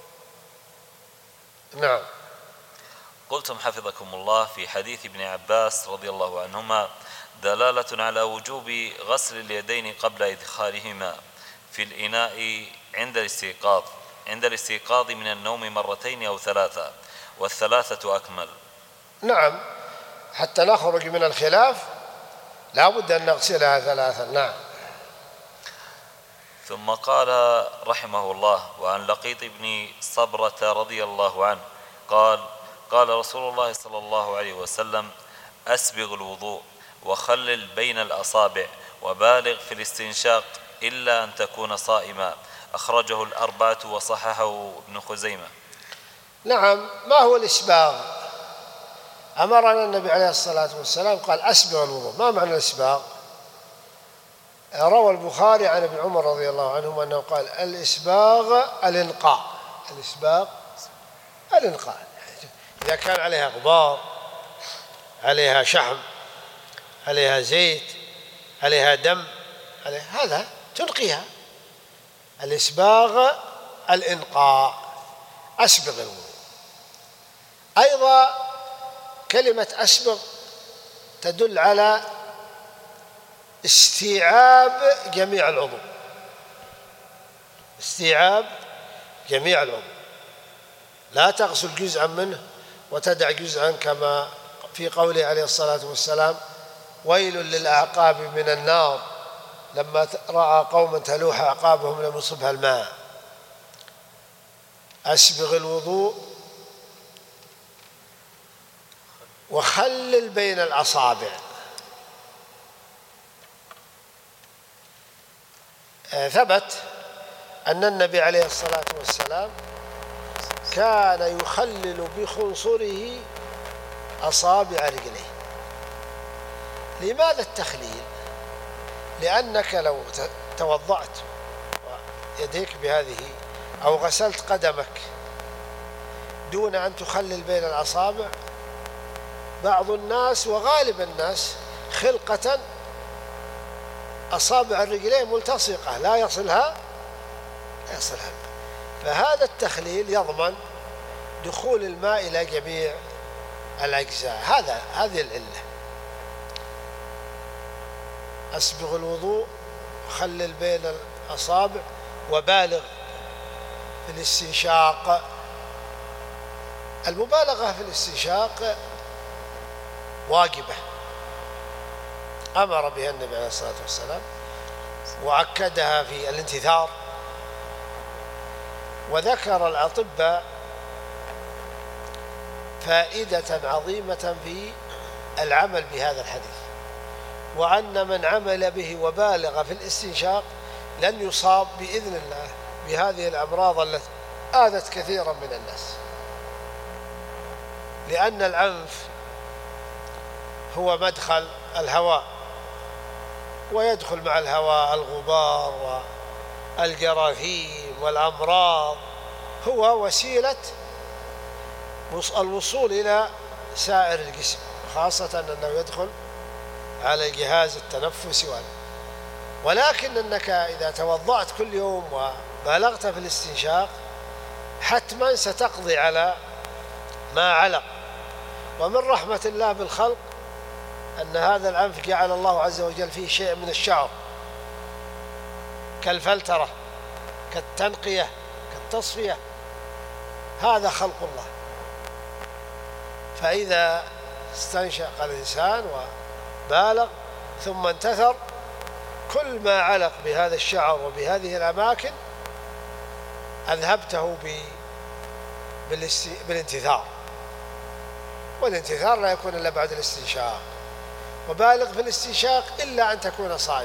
[SPEAKER 2] نعم.
[SPEAKER 3] قلتم حفظكم الله في حديث ابن عباس رضي الله عنهما دلالة على وجوب غسل اليدين قبل إدخالهما في الإناء عند الاستيقاظ من النوم 2 أو 3 وال3 أكمل.
[SPEAKER 2] نعم، حتى نخرج من الخلاف لا بد أن نغسلها 3. نعم.
[SPEAKER 3] ثم قال رحمه الله: وعن لقيط بن صبرة رضي الله عنه قال رسول الله صلى الله عليه وسلم: أسبغ الوضوء وخلل بين الأصابع وبالغ في الاستنشاق إلا أن تكون صائما. أخرجه الأربعة وصححه ابن خزيمة.
[SPEAKER 2] نعم. ما هو الإسباغ؟ أمرنا النبي عليه الصلاة والسلام قال: أسبغ الوضوء. ما معنى الإسباغ؟ روى البخاري عن ابن عمر رضي الله عنهما أنه قال: الإسباغ الإنقاء. الإسباغ الإنقاء، إذا كان عليها غبار، عليها شحم، عليها زيت، عليها دم، هذا تنقيها. الإسباغ الإنقاء، أسبغ الوضوء. أيضا كلمة أسبغ تدل على استيعاب جميع العضو، استيعاب جميع العضو، لا تغسل جزءا منه وتدع جزءا، كما في قوله عليه الصلاة والسلام: ويل للأعقاب من النار، لما رأى قوما تلوح أعقابهم لم يصبها الماء. أسبغ الوضوء وخلل بين الأصابع. ثبت أن النبي عليه الصلاة والسلام كان يخلل بخنصره أصابع رجليه، لماذا التخليل؟ لأنك لو توضأت يديك بهذه أو غسلت قدمك دون أن تخلل بين الأصابع، بعض الناس وغالب الناس خلقة أصابع الرجلين ملتصقة لا يصلها الماء، فهذا التخليل يضمن دخول الماء إلى جميع الأجزاء. هذه العلة. أسبغ الوضوء، خلل بين الأصابع، وبالغ في الاستنشاق. المبالغة في الاستنشاق واجبة أمر بها النبي عليه الصلاة والسلام، وأكدها في الانتثار. وذكر الأطباء فائدة عظيمة في العمل بهذا الحديث، وأن من عمل به وبالغ في الاستنشاق لن يصاب بإذن الله بهذه الأمراض التي آذت كثيرا من الناس، لأن الأنف هو مدخل الهواء، ويدخل مع الهواء الغبار والجراثيم والأمراض، هو وسيلة الوصول إلى سائر الجسم، خاصة أنه يدخل على الجهاز التنفسي. ولكن أنك إذا توضأت كل يوم وبالغت في الاستنشاق حتما ستقضي على ما علق. ومن رحمة الله بالخلق أن هذا الأنف جعل الله عز وجل فيه شيء من الشعر كالفلترة، كالتنقية، كالتصفية، هذا خلق الله. فإذا استنشق الإنسان وبالغ ثم انتثر، كل ما علق بهذا الشعر وبهذه الأماكن أذهبته بالانتثار، والانتثار لا يكون إلا بعد الاستنشاق. وبالغ في الاستنشاق إلا أن تكون صائما.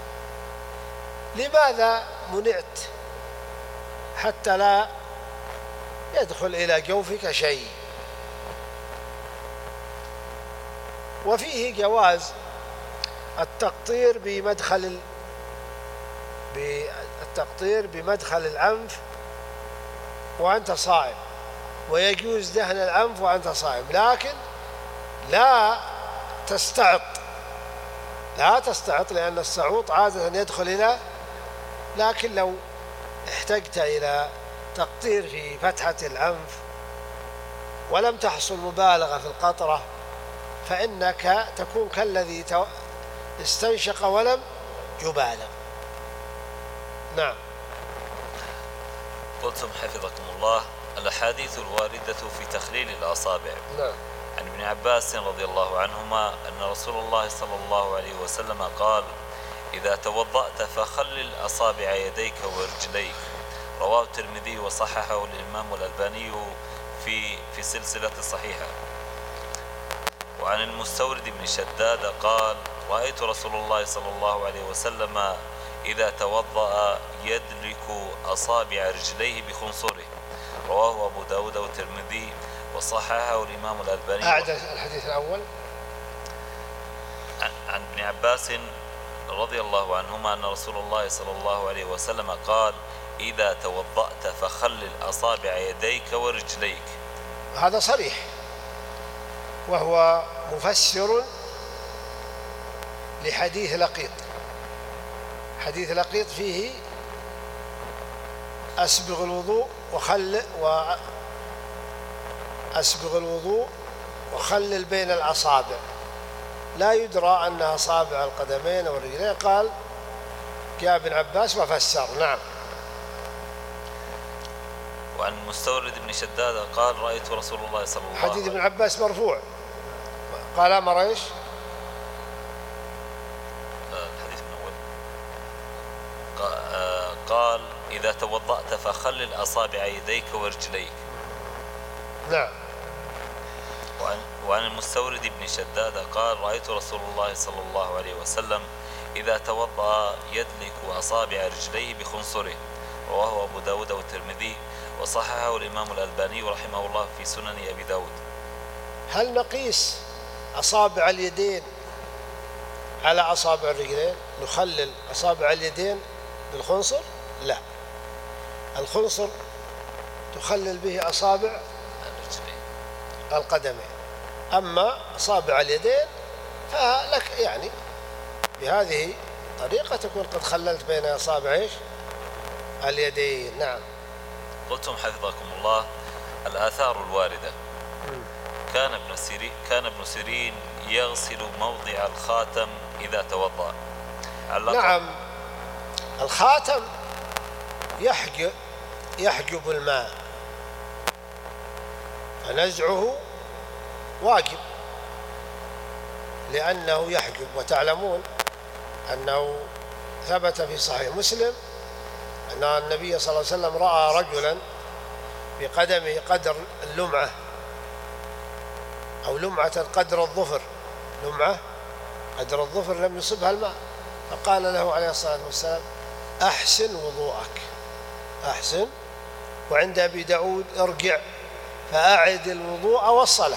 [SPEAKER 2] لماذا منعت؟ حتى لا يدخل إلى جوفك شيء. وفيه جواز التقطير بمدخل الأنف وأنت صائم، ويجوز دهن الأنف وأنت صائم، لكن لا تستعط لأن السعوط عادة يدخل إلى، لكن لو احتجت إلى تقطير في فتحة الأنف ولم تحصل مبالغة في القطرة فإنك تكون كالذي استنشق ولم يبالغ. نعم.
[SPEAKER 3] قلتم حفظكم الله الأحاديث الواردة في تخليل الأصابع.
[SPEAKER 2] نعم.
[SPEAKER 3] عن ابن عباس رضي الله عنهما أن رسول الله صلى الله عليه وسلم قال: إذا توضأت فخلل أصابع يديك ورجليك. رواه الترمذي وصححه الإمام الألباني في سلسلة صحيحة. وعن المستورد بن شداد قال: رأيت رسول الله صلى الله عليه وسلم إذا توضأ يدلك أصابع رجليه بخنصره. رواه أبو داود والترمذي وصححه الإمام الألباني.
[SPEAKER 2] أعد الحديث الأول.
[SPEAKER 3] عن ابن عباس رضي الله عنهما أن رسول الله صلى الله عليه وسلم قال: إذا توضأت فخلل أصابع يديك ورجليك.
[SPEAKER 2] هذا صريح، وهو مفسر لحديث لقيط. حديث لقيط فيه أسبغ الوضوء وخلل بين الأصابع، لا يدرى أنها أصابع القدمين والرجلين. قال جاء ابن عباس وفسر. نعم.
[SPEAKER 3] وعن مستورد بن شداد قال: رأيت رسول الله صلى الله عليه وسلم.
[SPEAKER 2] حديث ابن عباس مرفوع، قال أمر إيش؟
[SPEAKER 3] الحديث من أول قال: إذا توضأت فخلل أصابع يديك ورجليك.
[SPEAKER 2] نعم.
[SPEAKER 3] وعن المستورد بن شداد قال: رأيت رسول الله صلى الله عليه وسلم إذا توضأ يدلك أصابع رجليه بخنصره. رواه أبو داود والترمذي وصححه الإمام الألباني رحمه الله في سنن أبي داود.
[SPEAKER 2] هل نقيس أصابع اليدين على أصابع الرجلين، نخلل أصابع اليدين بالخنصر؟ لا، الخنصر تخلل به أصابع القدمين، أما أصابع اليدين فلك يعني بهذه الطريقة تكون قد خللت بين أصابع إيش؟ اليدين. نعم.
[SPEAKER 3] قلتم حفظكم الله الآثار الواردة. كان ابن سيرين يغسل موضع الخاتم إذا توضأ.
[SPEAKER 2] نعم، الخاتم يحجب الماء، فنزعه واجب لأنه يحجب. وتعلمون أنه ثبت في صحيح مسلم أن النبي صلى الله عليه وسلم رأى رجلا بقدمه قدر اللمعة أو لمعة قدر الظفر، لمعة قدر الظفر لم يصبها الماء، فقال له عليه الصلاة والسلام: أحسن وضوءك، أحسن. وعند أبي داود: ارجع فأعد الوضوء والصلاة.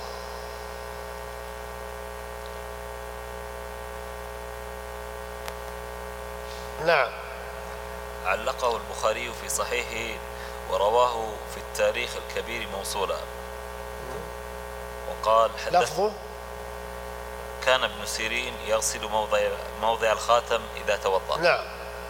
[SPEAKER 2] نعم.
[SPEAKER 3] علقه البخاري في صحيحه ورواه في التاريخ الكبير موصولا، وقال
[SPEAKER 2] لفظه:
[SPEAKER 3] كان ابن سيرين يغسل موضع الخاتم إذا توضأ.
[SPEAKER 2] نعم.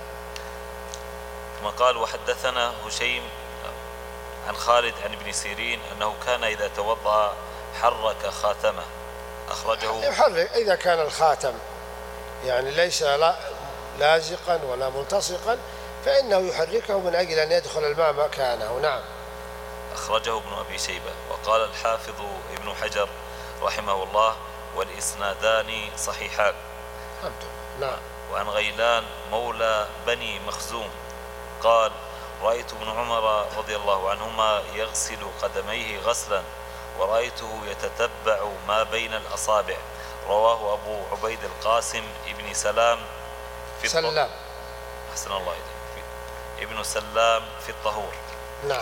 [SPEAKER 3] ثم قال: وحدثنا هشيم عن خالد عن ابن سيرين أنه كان إذا توضأ حرك خاتمه. أخرجه.
[SPEAKER 2] يحرك إذا كان الخاتم يعني ليس لازقا ولا ملتصقا فإنه يحركه من أجل أن يدخل الماء مكانه. نعم.
[SPEAKER 3] أخرجه ابن أبي شيبة. وقال الحافظ ابن حجر رحمه الله: والإسنادان صحيحان.
[SPEAKER 2] نعم.
[SPEAKER 3] وعن غيلان مولى بني مخزوم قال: رأيت ابن عمر رضي الله عنهما يغسل قدميه غسلا ورأيته يتتبع ما بين الأصابع. رواه أبو عبيد القاسم ابن سلام في
[SPEAKER 2] سلام.
[SPEAKER 3] أحسن الله إليك. ابن سلام في الطهور.
[SPEAKER 2] نعم.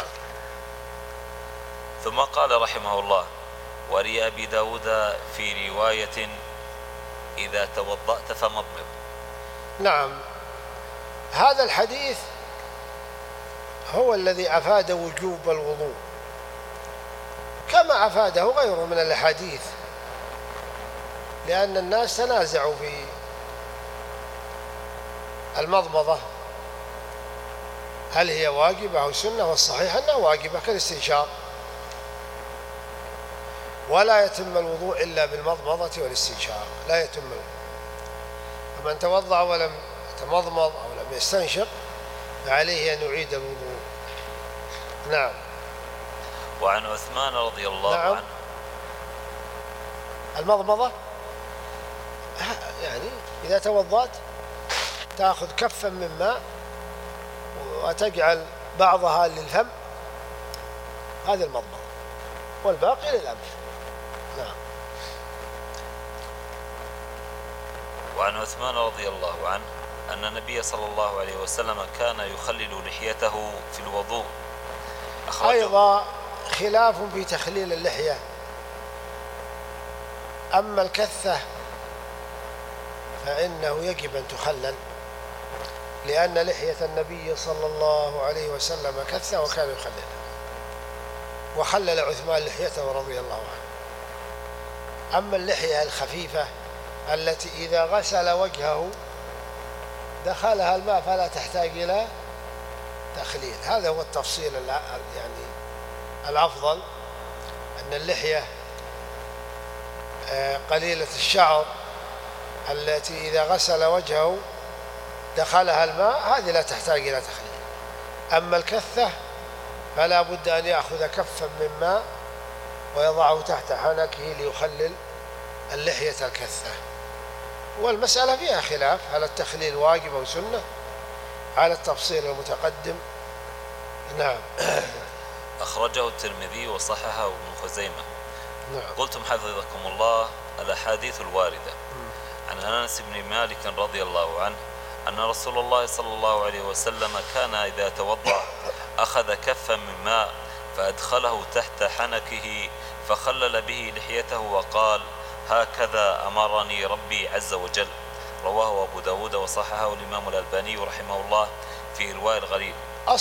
[SPEAKER 3] ثم قال رحمه الله: ولي أبي داود في رواية: إذا توضأت فمضمض.
[SPEAKER 2] نعم، هذا الحديث هو الذي أفاد وجوب الوضوء كما أفاده غيره من الأحاديث، لأن الناس تنازعوا في المضمضة هل هي واجبة أو سنة، والصحيح أنها واجبة كالاستنشاق، ولا يتم الوضوء إلا بالمضمضة والاستنشاق، لا يتم الوضوء. فمن توضأ ولم يتمضمض أو لم يستنشق فعليه أن يعيد الوضوء. نعم.
[SPEAKER 3] وعن عثمان رضي الله عنه.
[SPEAKER 2] المضمضة يعني إذا توضأت تأخذ كفا من ماء وتجعل بعضها للفم، هذه المضمضة، والباقي للأنف. نعم.
[SPEAKER 3] وعن عثمان رضي الله عنه أن النبي صلى الله عليه وسلم كان يخلل لحيته في الوضوء.
[SPEAKER 2] أيضا خلاف في تخليل اللحية. أما الكثة فإنه يجب أن تخلل، لأن لحية النبي صلى الله عليه وسلم كثة وكان يخللها، وخلل عثمان لحيته رضي الله عنه. أما اللحية الخفيفة التي إذا غسل وجهه دخلها الماء فلا تحتاج إلى تخليل، هذا هو التفصيل يعني الأفضل، أن اللحية قليلة الشعر التي إذا غسل وجهه دخلها الماء هذه لا تحتاج إلى تخليل. أما الكثة فلا بد أن يأخذ كفا من ماء ويضعه تحت حنكه ليخلل اللحية الكثة. والمسألة فيها خلاف، هل التخليل واجب أو سنة، على التفصيل المتقدم. نعم.
[SPEAKER 3] أخرجه الترمذي وصححه ابن خزيمة.
[SPEAKER 2] نعم.
[SPEAKER 3] قلتم حفظكم الله الأحاديث الواردة. عن أنس بن مالك رضي الله عنه أن رسول الله صلى الله عليه وسلم كان إذا توضأ أخذ كفا من ماء فأدخله تحت حنكه فخلل به لحيته وقال: هكذا أمرني ربي عز وجل. رواه أبو داود وصححه الإمام الألباني رحمه الله في إرواء الغليل.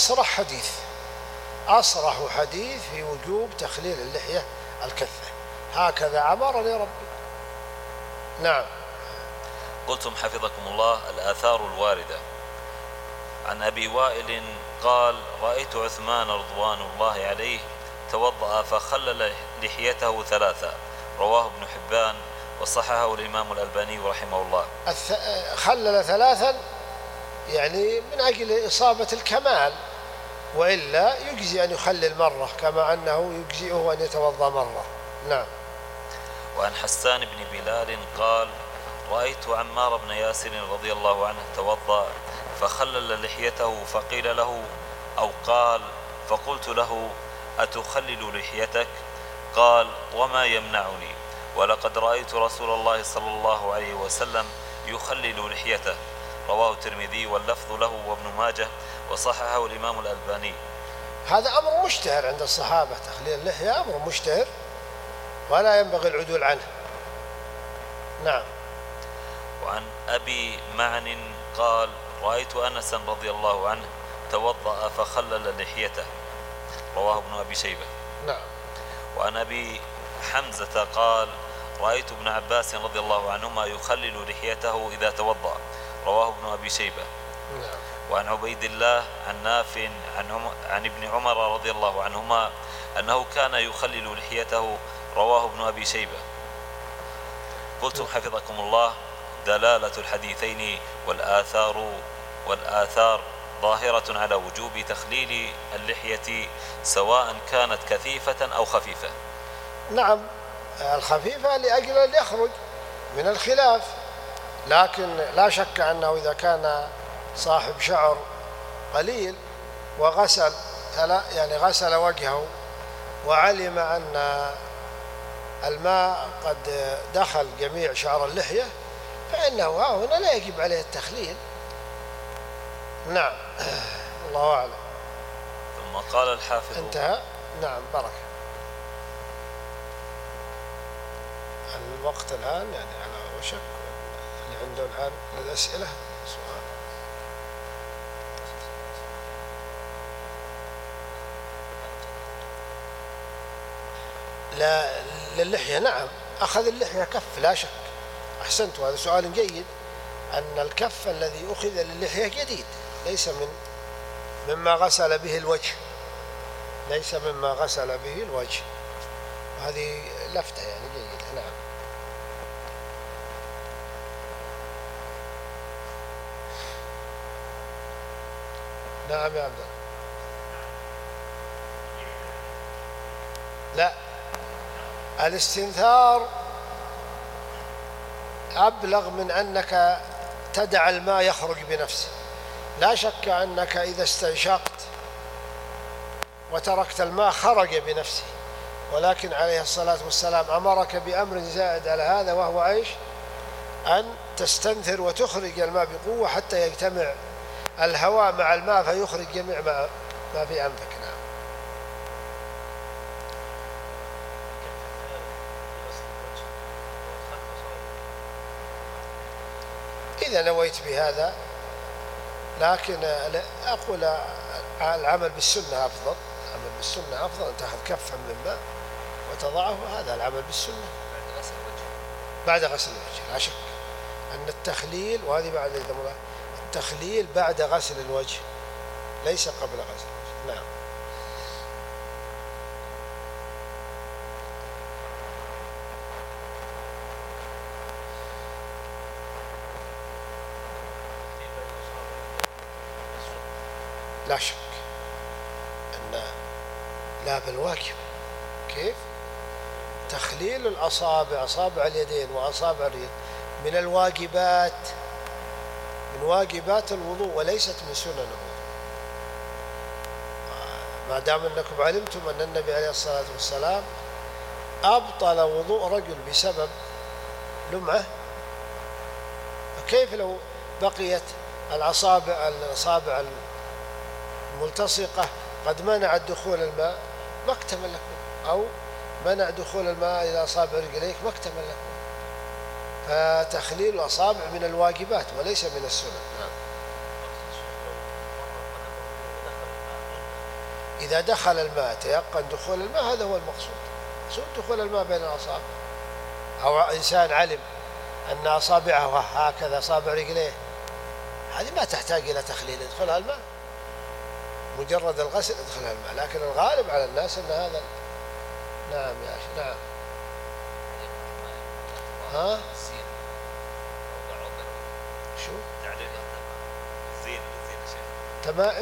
[SPEAKER 2] أصرح حديث في وجوب تخليل اللحية الكفة، هكذا أمرني ربي. نعم.
[SPEAKER 3] قلتم حفظكم الله الآثار الواردة. عن أبي وائل قال: رأيت عثمان رضوان الله عليه توضأ فخلل لحيته 3. رواه ابن حبان وصححه الإمام الألباني رحمه الله.
[SPEAKER 2] خلل 3 يعني من أجل إصابة الكمال، وإلا يجزي أن يخلل مرة كما أنه يجزئه أن يتوضأ مرة. نعم.
[SPEAKER 3] وعن حسان بن بلال قال: رأيت عمار بن ياسر رضي الله عنه توضأ فخلل لحيته فقيل له أو قال فقلت له: أتخلل لحيتك؟ قال: وما يمنعني، ولقد رأيت رسول الله صلى الله عليه وسلم يخلل لحيته. رواه الترمذي واللفظ له وابن ماجه وصححه الإمام الألباني.
[SPEAKER 2] هذا أمر مشتهر عند الصحابة، تخليل اللحية أمر مشتهر ولا ينبغي العدول عنه. نعم.
[SPEAKER 3] وعن أبي معن قال: رأيت أنسا رضي الله عنه توضأ فخلل لحيته. رواه ابن أبي شيبة.
[SPEAKER 2] نعم.
[SPEAKER 3] وعن أبي حمزة قال: رأيت ابن عباس رضي الله عنهما يخلل لحيته إذا توضأ. رواه ابن أبي شيبة.
[SPEAKER 2] نعم.
[SPEAKER 3] وعن عبيد الله عن نافع عن ابن عمر رضي الله عنهما أنه كان يخلل لحيته. رواه ابن أبي شيبة. قلتم حفظكم الله دلالة الحديثين والآثار ظاهرة على وجوب تخليل اللحية سواء كانت كثيفة أو خفيفة.
[SPEAKER 2] نعم، الخفيفة لأجل أن يخرج من الخلاف، لكن لا شك أنه إذا كان صاحب شعر قليل وغسل غسل وجهه وعلم أن الماء قد دخل جميع شعر اللحية فإنه هنا لا يجب عليه التخليل. نعم. الله أعلم.
[SPEAKER 3] ثم قال الحافظ.
[SPEAKER 2] انتهى. نعم، بركة. الوقت الآن يعني على وشك، اللي عنده الآن الأسئلة سؤال. لا للحية، نعم، أخذ اللحية كف لا شك. أحسنت، وهذا سؤال جيد، أن الكف الذي أخذ للحية جديد، ليس مما غسل به الوجه، ليس مما غسل به الوجه، وهذه لفتة يعني جيدة. نعم. نعم يا عبد الله. لا، الاستنثار أبلغ من أنك تدع الماء يخرج بنفسه. لا شك أنك إذا استنشقت وتركت الماء خرج بنفسه، ولكن عليه الصلاة والسلام أمرك بأمر زائد على هذا، وهو إيش؟ أن تستنثر وتخرج الماء بقوة حتى يجتمع الهواء مع الماء فيخرج جميع ما في أنفك. نعم. إذا نويت بهذا، لكن أقول العمل بالسنة أفضل. العمل بالسنة أفضل، أن تأخذ كفا من ماء وتضعه، هذا العمل بالسنة بعد غسل الوجه. لا شك أن التخليل، وهذه بعد التخليل بعد غسل الوجه ليس قبل غسل الوجه. نعم. لا شك أن لا بالواجب. كيف؟ تخليل الأصابع، أصابع اليدين وأصابع اليد، من الواجبات، من واجبات الوضوء وليست من سنن الوضوء. ما دام أنكم علمتم أن النبي عليه الصلاة والسلام أبطل وضوء رجل بسبب لمعة، فكيف لو بقيت الأصابع الملتصقة قد منعت دخول الماء؟ ما اكتمل لكم، أو منع دخول الماء إلى أصابع رجليك، ما اكتمل لكم. فتخليل الأصابع من الواجبات وليس من السنن. نعم. إذا دخل الماء تيقن دخول الماء هذا هو المقصود، مقصود دخول الماء بين الأصابع. أو إنسان علم أن أصابعه هكذا أصابع رجليه، هذه ما تحتاج إلى تخليل، يدخلها الماء مجرد الغسل يدخلها الماء، لكن الغالب على الناس أن هذا. نعم يا أخي. نعم. ها؟ شو؟
[SPEAKER 3] زين شيخ.
[SPEAKER 2] تمائم؟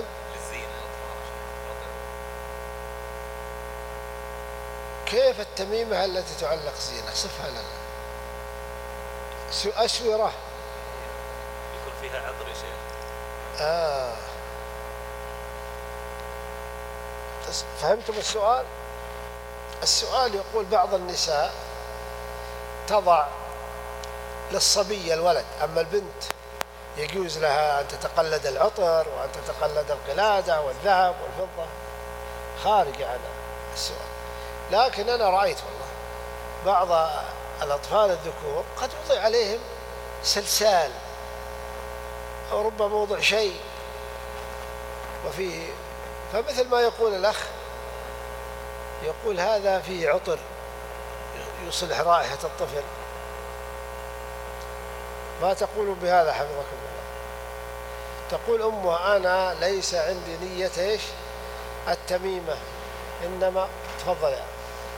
[SPEAKER 2] كيف التميمة التي تعلق زينة؟ صفها لنا. أسورة
[SPEAKER 3] يكون فيها عطر يا شيخ.
[SPEAKER 2] فهمتم السؤال؟ السؤال يقول بعض النساء تضع للصبي الولد، أما البنت يجوز لها أن تتقلد العطر وأن تتقلد القلادة والذهب والفضة، خارج عن السؤال. لكن أنا رأيت والله بعض الأطفال الذكور قد وضع عليهم سلسال أو ربما موضع شيء وفيه، فمثل ما يقول الأخ يقول هذا فيه عطر يصلح رائحة الطفل. ما تقولون بهذا حفظكم الله؟ تقول أمه أنا ليس عندي نية إيش التميمة، إنما تفضل يا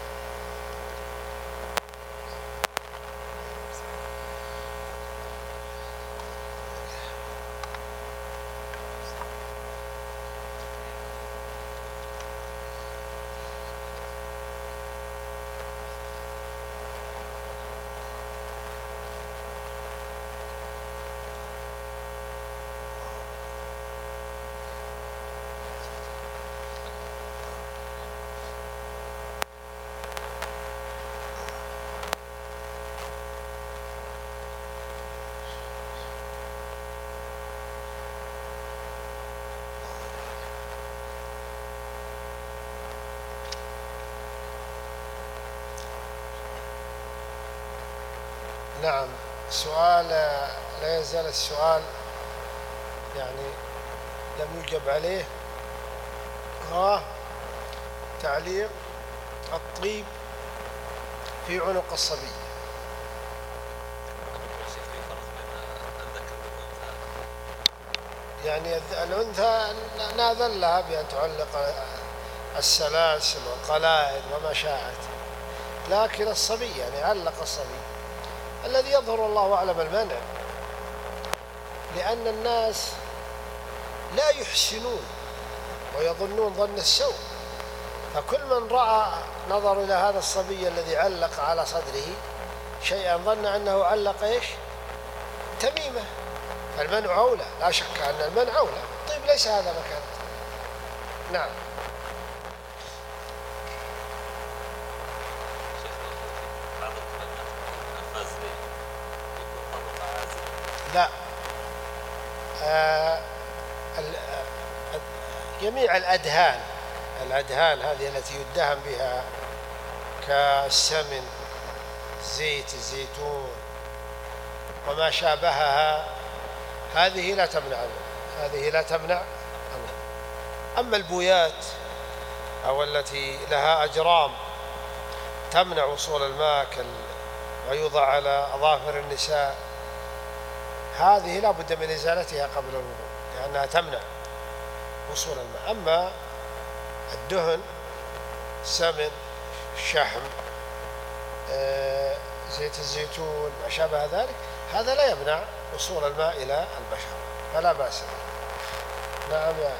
[SPEAKER 2] نعم. سؤال لا يزال السؤال يعني لم يجب عليه. تعليق الطيب في عنق الصبي. يعني الأنثى ناذل لها بأن تعلق السلاسل والقلائد وما شاءت، لكن الصبي يعني علق الصبي الذي يظهر الله أعلم المنع، لأن الناس لا يحسنون ويظنون ظن السوء، فكل من رأى نظر إلى هذا الصبي الذي علق على صدره شيئا ظن أنه علق إيش تميمة، فالمنع أولى، لا شك أن المنع أولى. طيب ليس هذا مكان. نعم. لا، جميع الأدهان هذه التي يدهن بها كالسمن زيت الزيتون وما شابهها هذه لا تمنع أما البويات أو التي لها أجرام تمنع وصول الماء ويوضع على أظافر النساء، هذه لا بد من إزالتها قبل الوضوء لأنها تمنع وصول الماء. أما الدهن سمن شحم زيت الزيتون ما شابه ذلك هذا لا يمنع وصول الماء إلى البشرة فلا بأس. نعم يعني.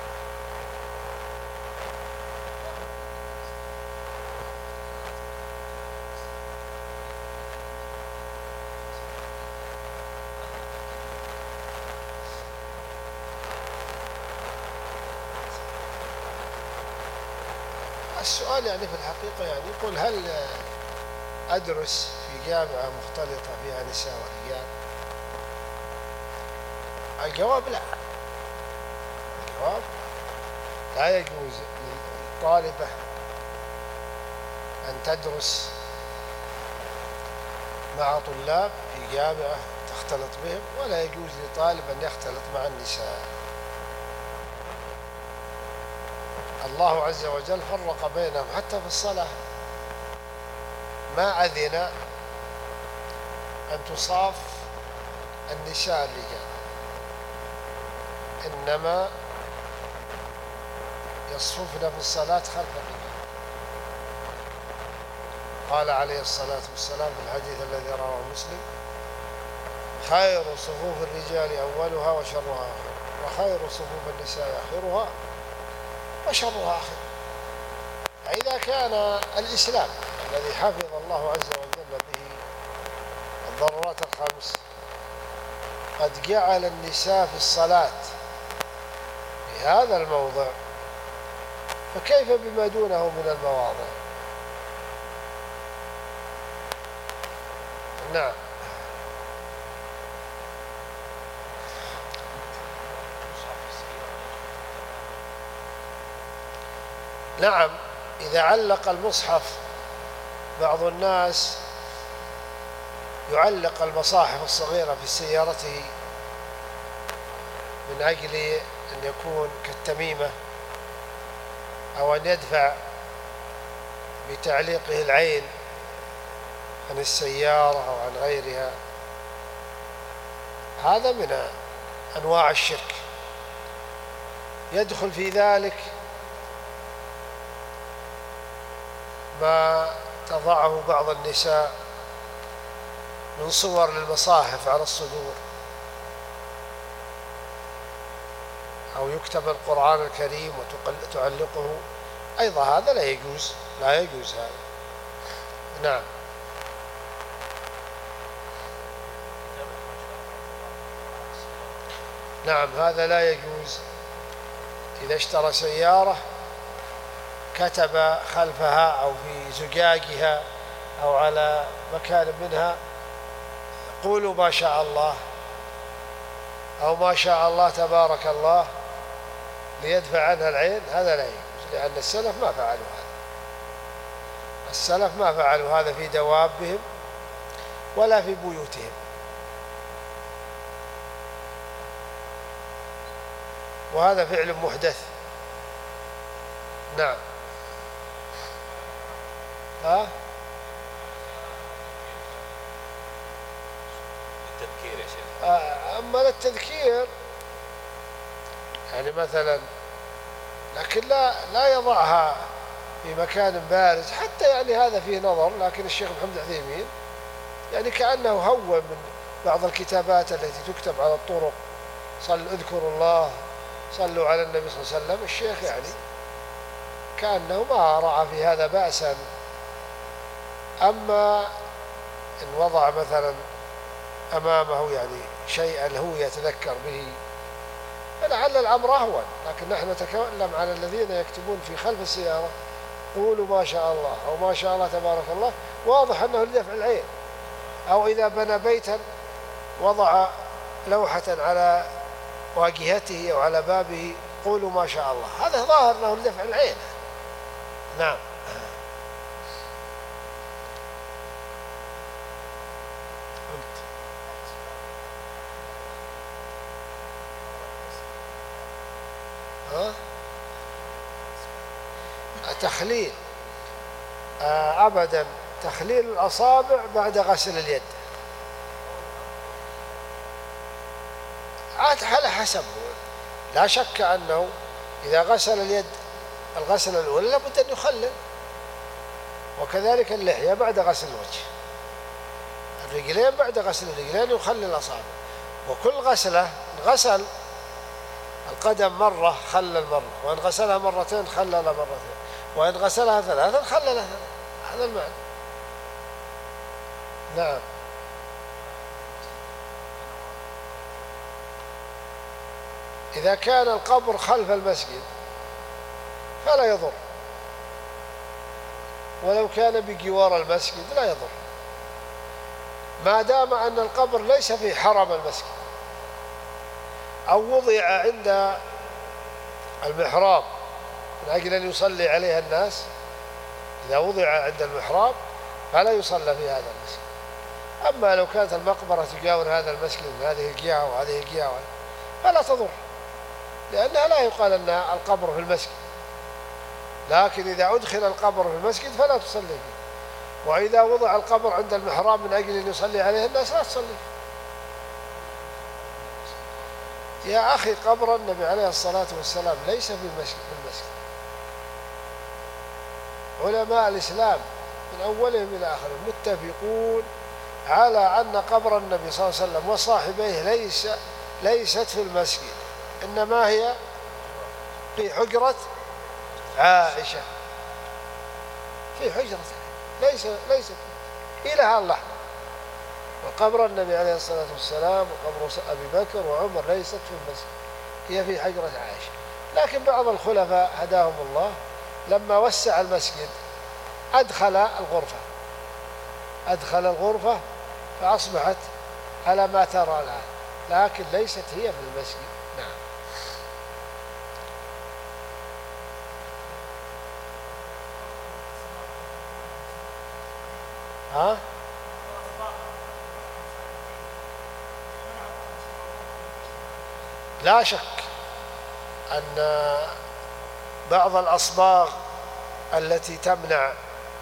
[SPEAKER 2] السؤال يعني في الحقيقة يعني يقول هل أدرس في جامعة مختلطة فيها نساء ورجال؟ الجواب لا. الجواب لا يجوز للطالبة أن تدرس مع طلاب في جامعة تختلط بهم، ولا يجوز لطالب أن يختلط مع النساء. الله عز وجل فرق بينهم حتى في الصلاة، ما أذن أن تصاف النساء الرجال، إنما يصففن في الصلاة خلف الرجال. قال عليه الصلاة والسلام في الحديث الذي رواه مسلم: خير صفوف الرجال أولها وشرها آخر، وخير صفوف النساء آخرها وشرها آخر. فإذا كان الإسلام الذي حفظ الله عز وجل به الضرورات الخمس قد جعل النساء في الصلاة في هذا الموضع، فكيف بما دونه من المواضع؟ نعم. نعم، إذا علق المصحف، بعض الناس يعلق المصاحف الصغيرة في سيارته من أجل أن يكون كالتميمة، أو أن يدفع بتعليقه العين عن السيارة أو عن غيرها. هذا من أنواع الشرك. يدخل في ذلك ما تضعه بعض النساء من صور للمصاحف على الصدور، أو يكتب القرآن الكريم وتعلقه، أيضا هذا لا يجوز، لا يجوز هذا. نعم. نعم، هذا لا يجوز. إذا اشترى سيارة كتب خلفها أو في زجاجها أو على مكان منها: قولوا ما شاء الله، أو ما شاء الله تبارك الله، ليدفع عنها العين. هذا لا يجوز، لأن السلف ما فعلوا هذا. السلف ما فعلوا هذا في دوابهم ولا في بيوتهم. وهذا فعل محدث. نعم.
[SPEAKER 3] التذكير يا شيخ.
[SPEAKER 2] أما للتذكير يعني مثلا، لكن لا يضعها في مكان بارز، حتى يعني هذا فيه نظر. لكن الشيخ محمد عثيمين يعني كأنه هون من بعض الكتابات التي تكتب على الطرق: اذكروا الله، صلوا على النبي صلى الله عليه وسلم. الشيخ يعني كأنه ما رأى في هذا بأسا. أما إن وضع مثلا أمامه يعني شيئا هو يتذكر به، فلعل الأمر أهون. لكن نحن نتكلم على الذين يكتبون في خلف السيارة: قولوا ما شاء الله، أو ما شاء الله تبارك الله، واضح أنه لدفع العين. أو إذا بنى بيتا وضع لوحة على واجهته أو على بابه: قولوا ما شاء الله. هذا ظاهر أنه لدفع العين. نعم. تخليل أبدا، تخليل الأصابع بعد غسل اليد على حسب. لا شك أنه إذا غسل اليد الغسلة الأولى لابد أن يخلل، وكذلك اللحية بعد غسل الوجه، الرجلين بعد غسل الرجلين يخلل الأصابع. وكل غسلة غسل القدم مرة خلل مرة، وإن غسلها مرتين خلل مرتين، وإن غسلها ثلاثا خللها. هذا المعنى. نعم. إذا كان القبر خلف المسجد فلا يضر، ولو كان بجوار المسجد لا يضر، ما دام أن القبر ليس في حرم المسجد، أو وضع عند المحراب من أجل أن يصلي عليها الناس. إذا وضع عند المحراب فلا يصلى في هذا المسجد. أما لو كانت المقبرة تجاور هذا المسجد وهذه جهة وهذه جهة فلا تضر، لأنها لا يقال أن القبر في المسجد، لكن إذا أدخل القبر في المسجد فلا تصلي فيه، وإذا وضع القبر عند المحراب من أجل أن يصلي عليه الناس لا تصلي فيه. يا أخي قبر النبي عليه الصلاة والسلام ليس في المسجد. علماء الإسلام من أولهم إلى آخرهم متفقون على أن قبر النبي صلى الله عليه وسلم وصاحبيه ليست في المسجد، إنما هي في حجرة عائشة، في حجرة ليست إلى اللحظة. وقبر النبي عليه الصلاة والسلام وقبر أبي بكر وعمر ليست في المسجد، هي في حجرة عائشة. لكن بعض الخلفاء هداهم الله لما وسع المسجد أدخل الغرفة فأصبحت على ما ترى الآن، لكن ليست هي في المسجد. نعم. ها؟ لا شك أن بعض الأصباغ التي تمنع،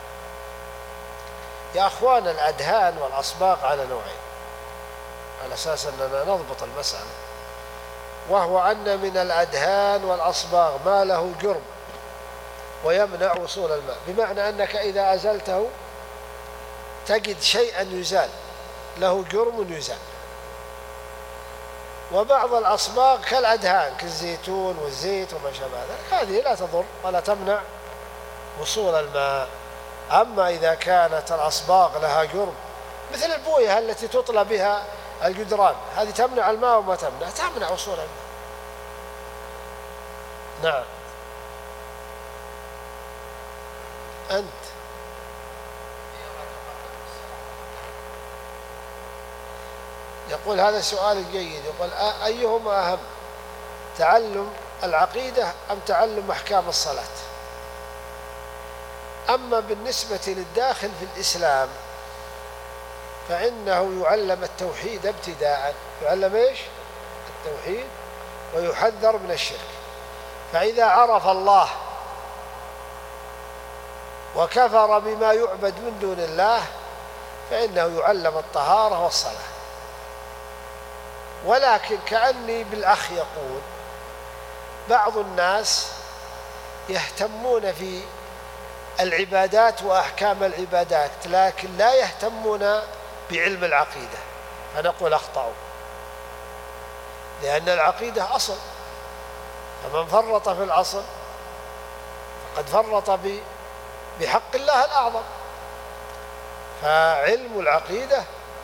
[SPEAKER 2] يا أخوان الأدهان والأصباغ على نوعين، على أساس أننا نضبط المسألة، وهو أن من الأدهان والأصباغ ما له جرم ويمنع وصول الماء، بمعنى أنك إذا أزلته تجد شيئا يزال له جرم يزال. وبعض الأصباغ كالأدهان كالزيتون والزيت وما شابه ذلك، هذه لا تضر ولا تمنع وصول الماء. أما إذا كانت الأصباغ لها جرم مثل البوية التي تطلى بها الجدران، هذه تمنع الماء وما تمنع وصول الماء. نعم. أنت يقول هذا سؤال جيد، يقول أيهما أهم، تعلم العقيدة أم تعلم أحكام الصلاة؟ أما بالنسبة للداخل في الإسلام فإنه يعلم التوحيد ابتداء، يعلم إيش؟ التوحيد، ويحذر من الشرك. فإذا عرف الله وكفر بما يعبد من دون الله فإنه يعلم الطهارة والصلاة. ولكن كأني بالأخ يقول بعض الناس يهتمون في العبادات وأحكام العبادات لكن لا يهتمون بعلم العقيدة، فنقول أخطأوا، لأن العقيدة أصل، فمن فرط في الأصل فقد فرط بحق الله الأعظم. فعلم العقيدة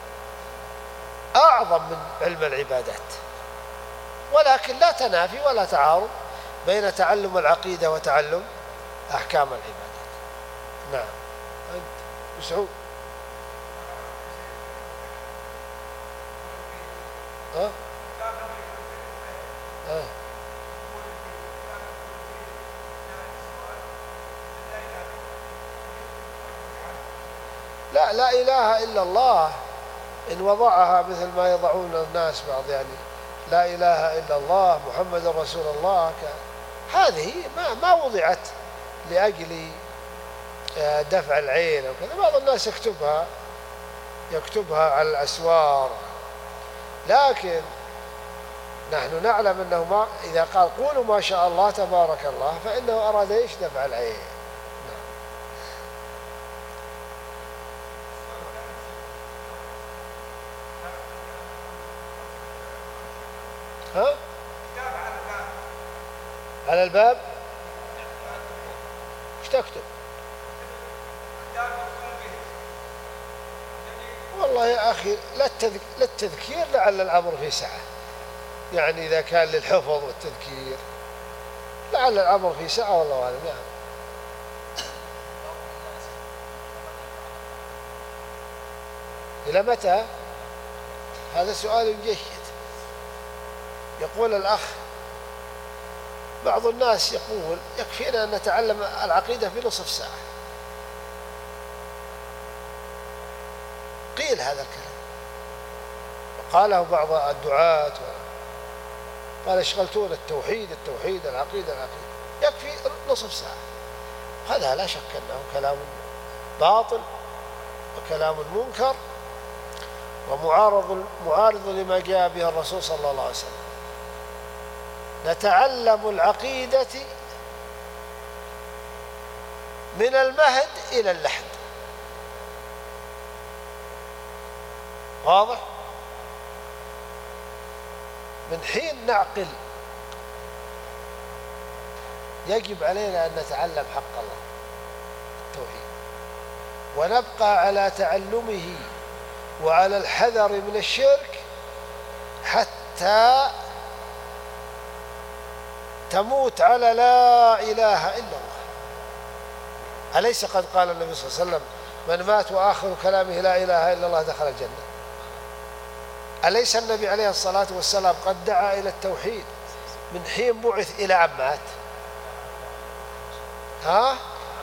[SPEAKER 2] أعظم من علم العبادات، ولكن لا تنافي ولا تعارض بين تعلم العقيدة وتعلم أحكام العبادات. نعم. أنت مسعود. لا إله إلا الله إن وضعها مثل ما يضعون الناس بعض، يعني لا إله إلا الله محمد رسول الله، هذه ما وضعت لأجل دفع العين أو كذا. بعض الناس يكتبها على الأسوار، لكن نحن نعلم أنه ما إذا قال قولوا ما شاء الله تبارك الله فإنه أراد إيش؟ دفع العين. ها؟ على الباب ايش تكتب؟ والله يا أخي للتذكير لعل الأمر في سعة، يعني إذا كان للحفظ والتذكير لعل الأمر في سعة، والله أعلم. نعم. إلى متى؟ هذا سؤال جيد. يقول الأخ بعض الناس يقول يكفينا أن نتعلم العقيدة في نصف ساعة. قيل ثقيل هذا الكلام. قاله بعض الدعاة قال اشغلتونا التوحيد التوحيد العقيدة العقيدة، يكفي نصف ساعة. هذا لا شك أنه كلام باطل وكلام منكر ومعارض لما جاء به الرسول صلى الله عليه وسلم. نتعلم العقيدة من المهد إلى اللحد، واضح؟ من حين نعقل يجب علينا أن نتعلم حق الله التوحيد، ونبقى على تعلمه وعلى الحذر من الشرك حتى تموت على لا إله إلا الله. أليس قد قال النبي صلى الله عليه وسلم من مات وآخر كلامه لا إله إلا الله دخل الجنة؟ أليس النبي عليه الصلاة والسلام قد دعا إلى التوحيد من حين بعث إلى أن مات؟ ها؟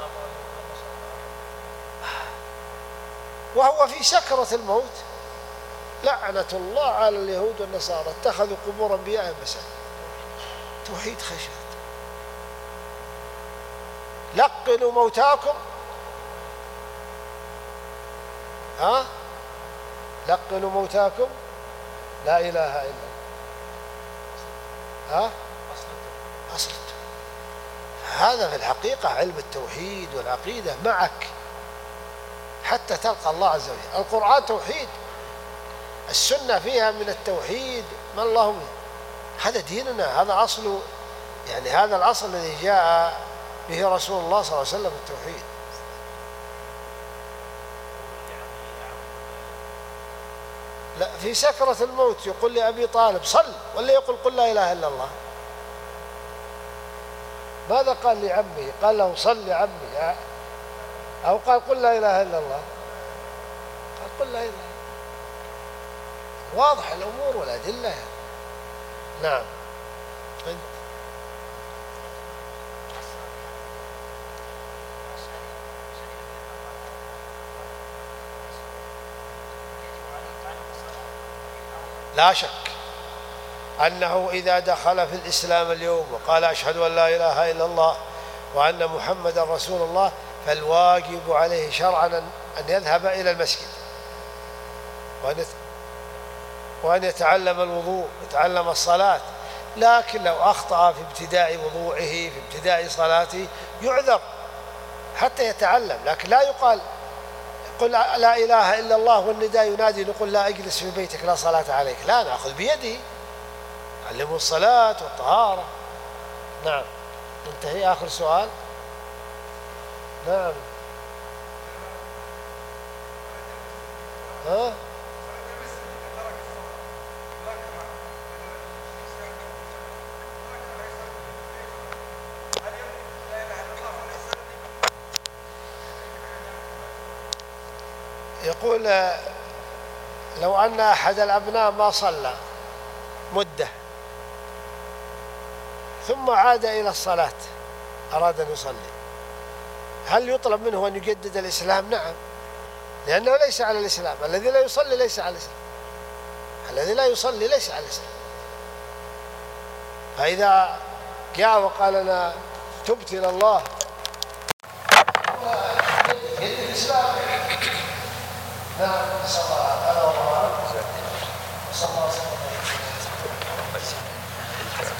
[SPEAKER 2] وهو في سكرة الموت لعنة الله على اليهود والنصارى اتخذوا قبور أنبيائهم مساجد. توحيد خشية. لقنوا موتاكم، ها؟ لقنوا موتاكم لا إله إلا الله، ها؟ أصل هذا في الحقيقة علم التوحيد والعقيدة معك حتى تلقى الله عز وجل. القرآن توحيد، السنة فيها من التوحيد ما الله به. هذا ديننا، هذا أصل، يعني هذا الأصل الذي جاء به رسول الله صلى الله عليه وسلم التوحيد. لا، في سكرة الموت يقول لأبي طالب صل، ولا يقول قل لا إله إلا الله. ماذا قال لعمه؟ قال له صل يا عمي، أو قال قل لا إله إلا الله؟ قال قل لا إله إلا الله. واضح الأمور والأدلة. نعم. لا شك أنه إذا دخل في الإسلام اليوم وقال أشهد أن لا إله إلا الله وأن محمدا رسول الله، فالواجب عليه شرعا أن يذهب إلى المسجد وأن يتعلم الوضوء، يتعلم الصلاة. لكن لو أخطأ في ابتداء وضوءه في ابتداء صلاته يعذر حتى يتعلم، لكن لا يقال قل لا إله إلا الله والنداء ينادي نقول لا اجلس في بيتك لا صلاة عليك. لا، نأخذ بيده علموا الصلاة والطهارة. نعم. انتهي آخر سؤال. نعم. ها؟ يقول لو أن أحد الأبناء ما صلى مدة ثم عاد إلى الصلاة أراد أن يصلي، هل يطلب منه أن يجدد الإسلام؟ نعم، لأنه ليس على الإسلام. الذي لا يصلي ليس على الإسلام، الذي لا يصلي ليس على الإسلام. فإذا جاء وقال أنا تبت إلى الله يجدد الإسلام. نعم. صلى الله عليه وسلم.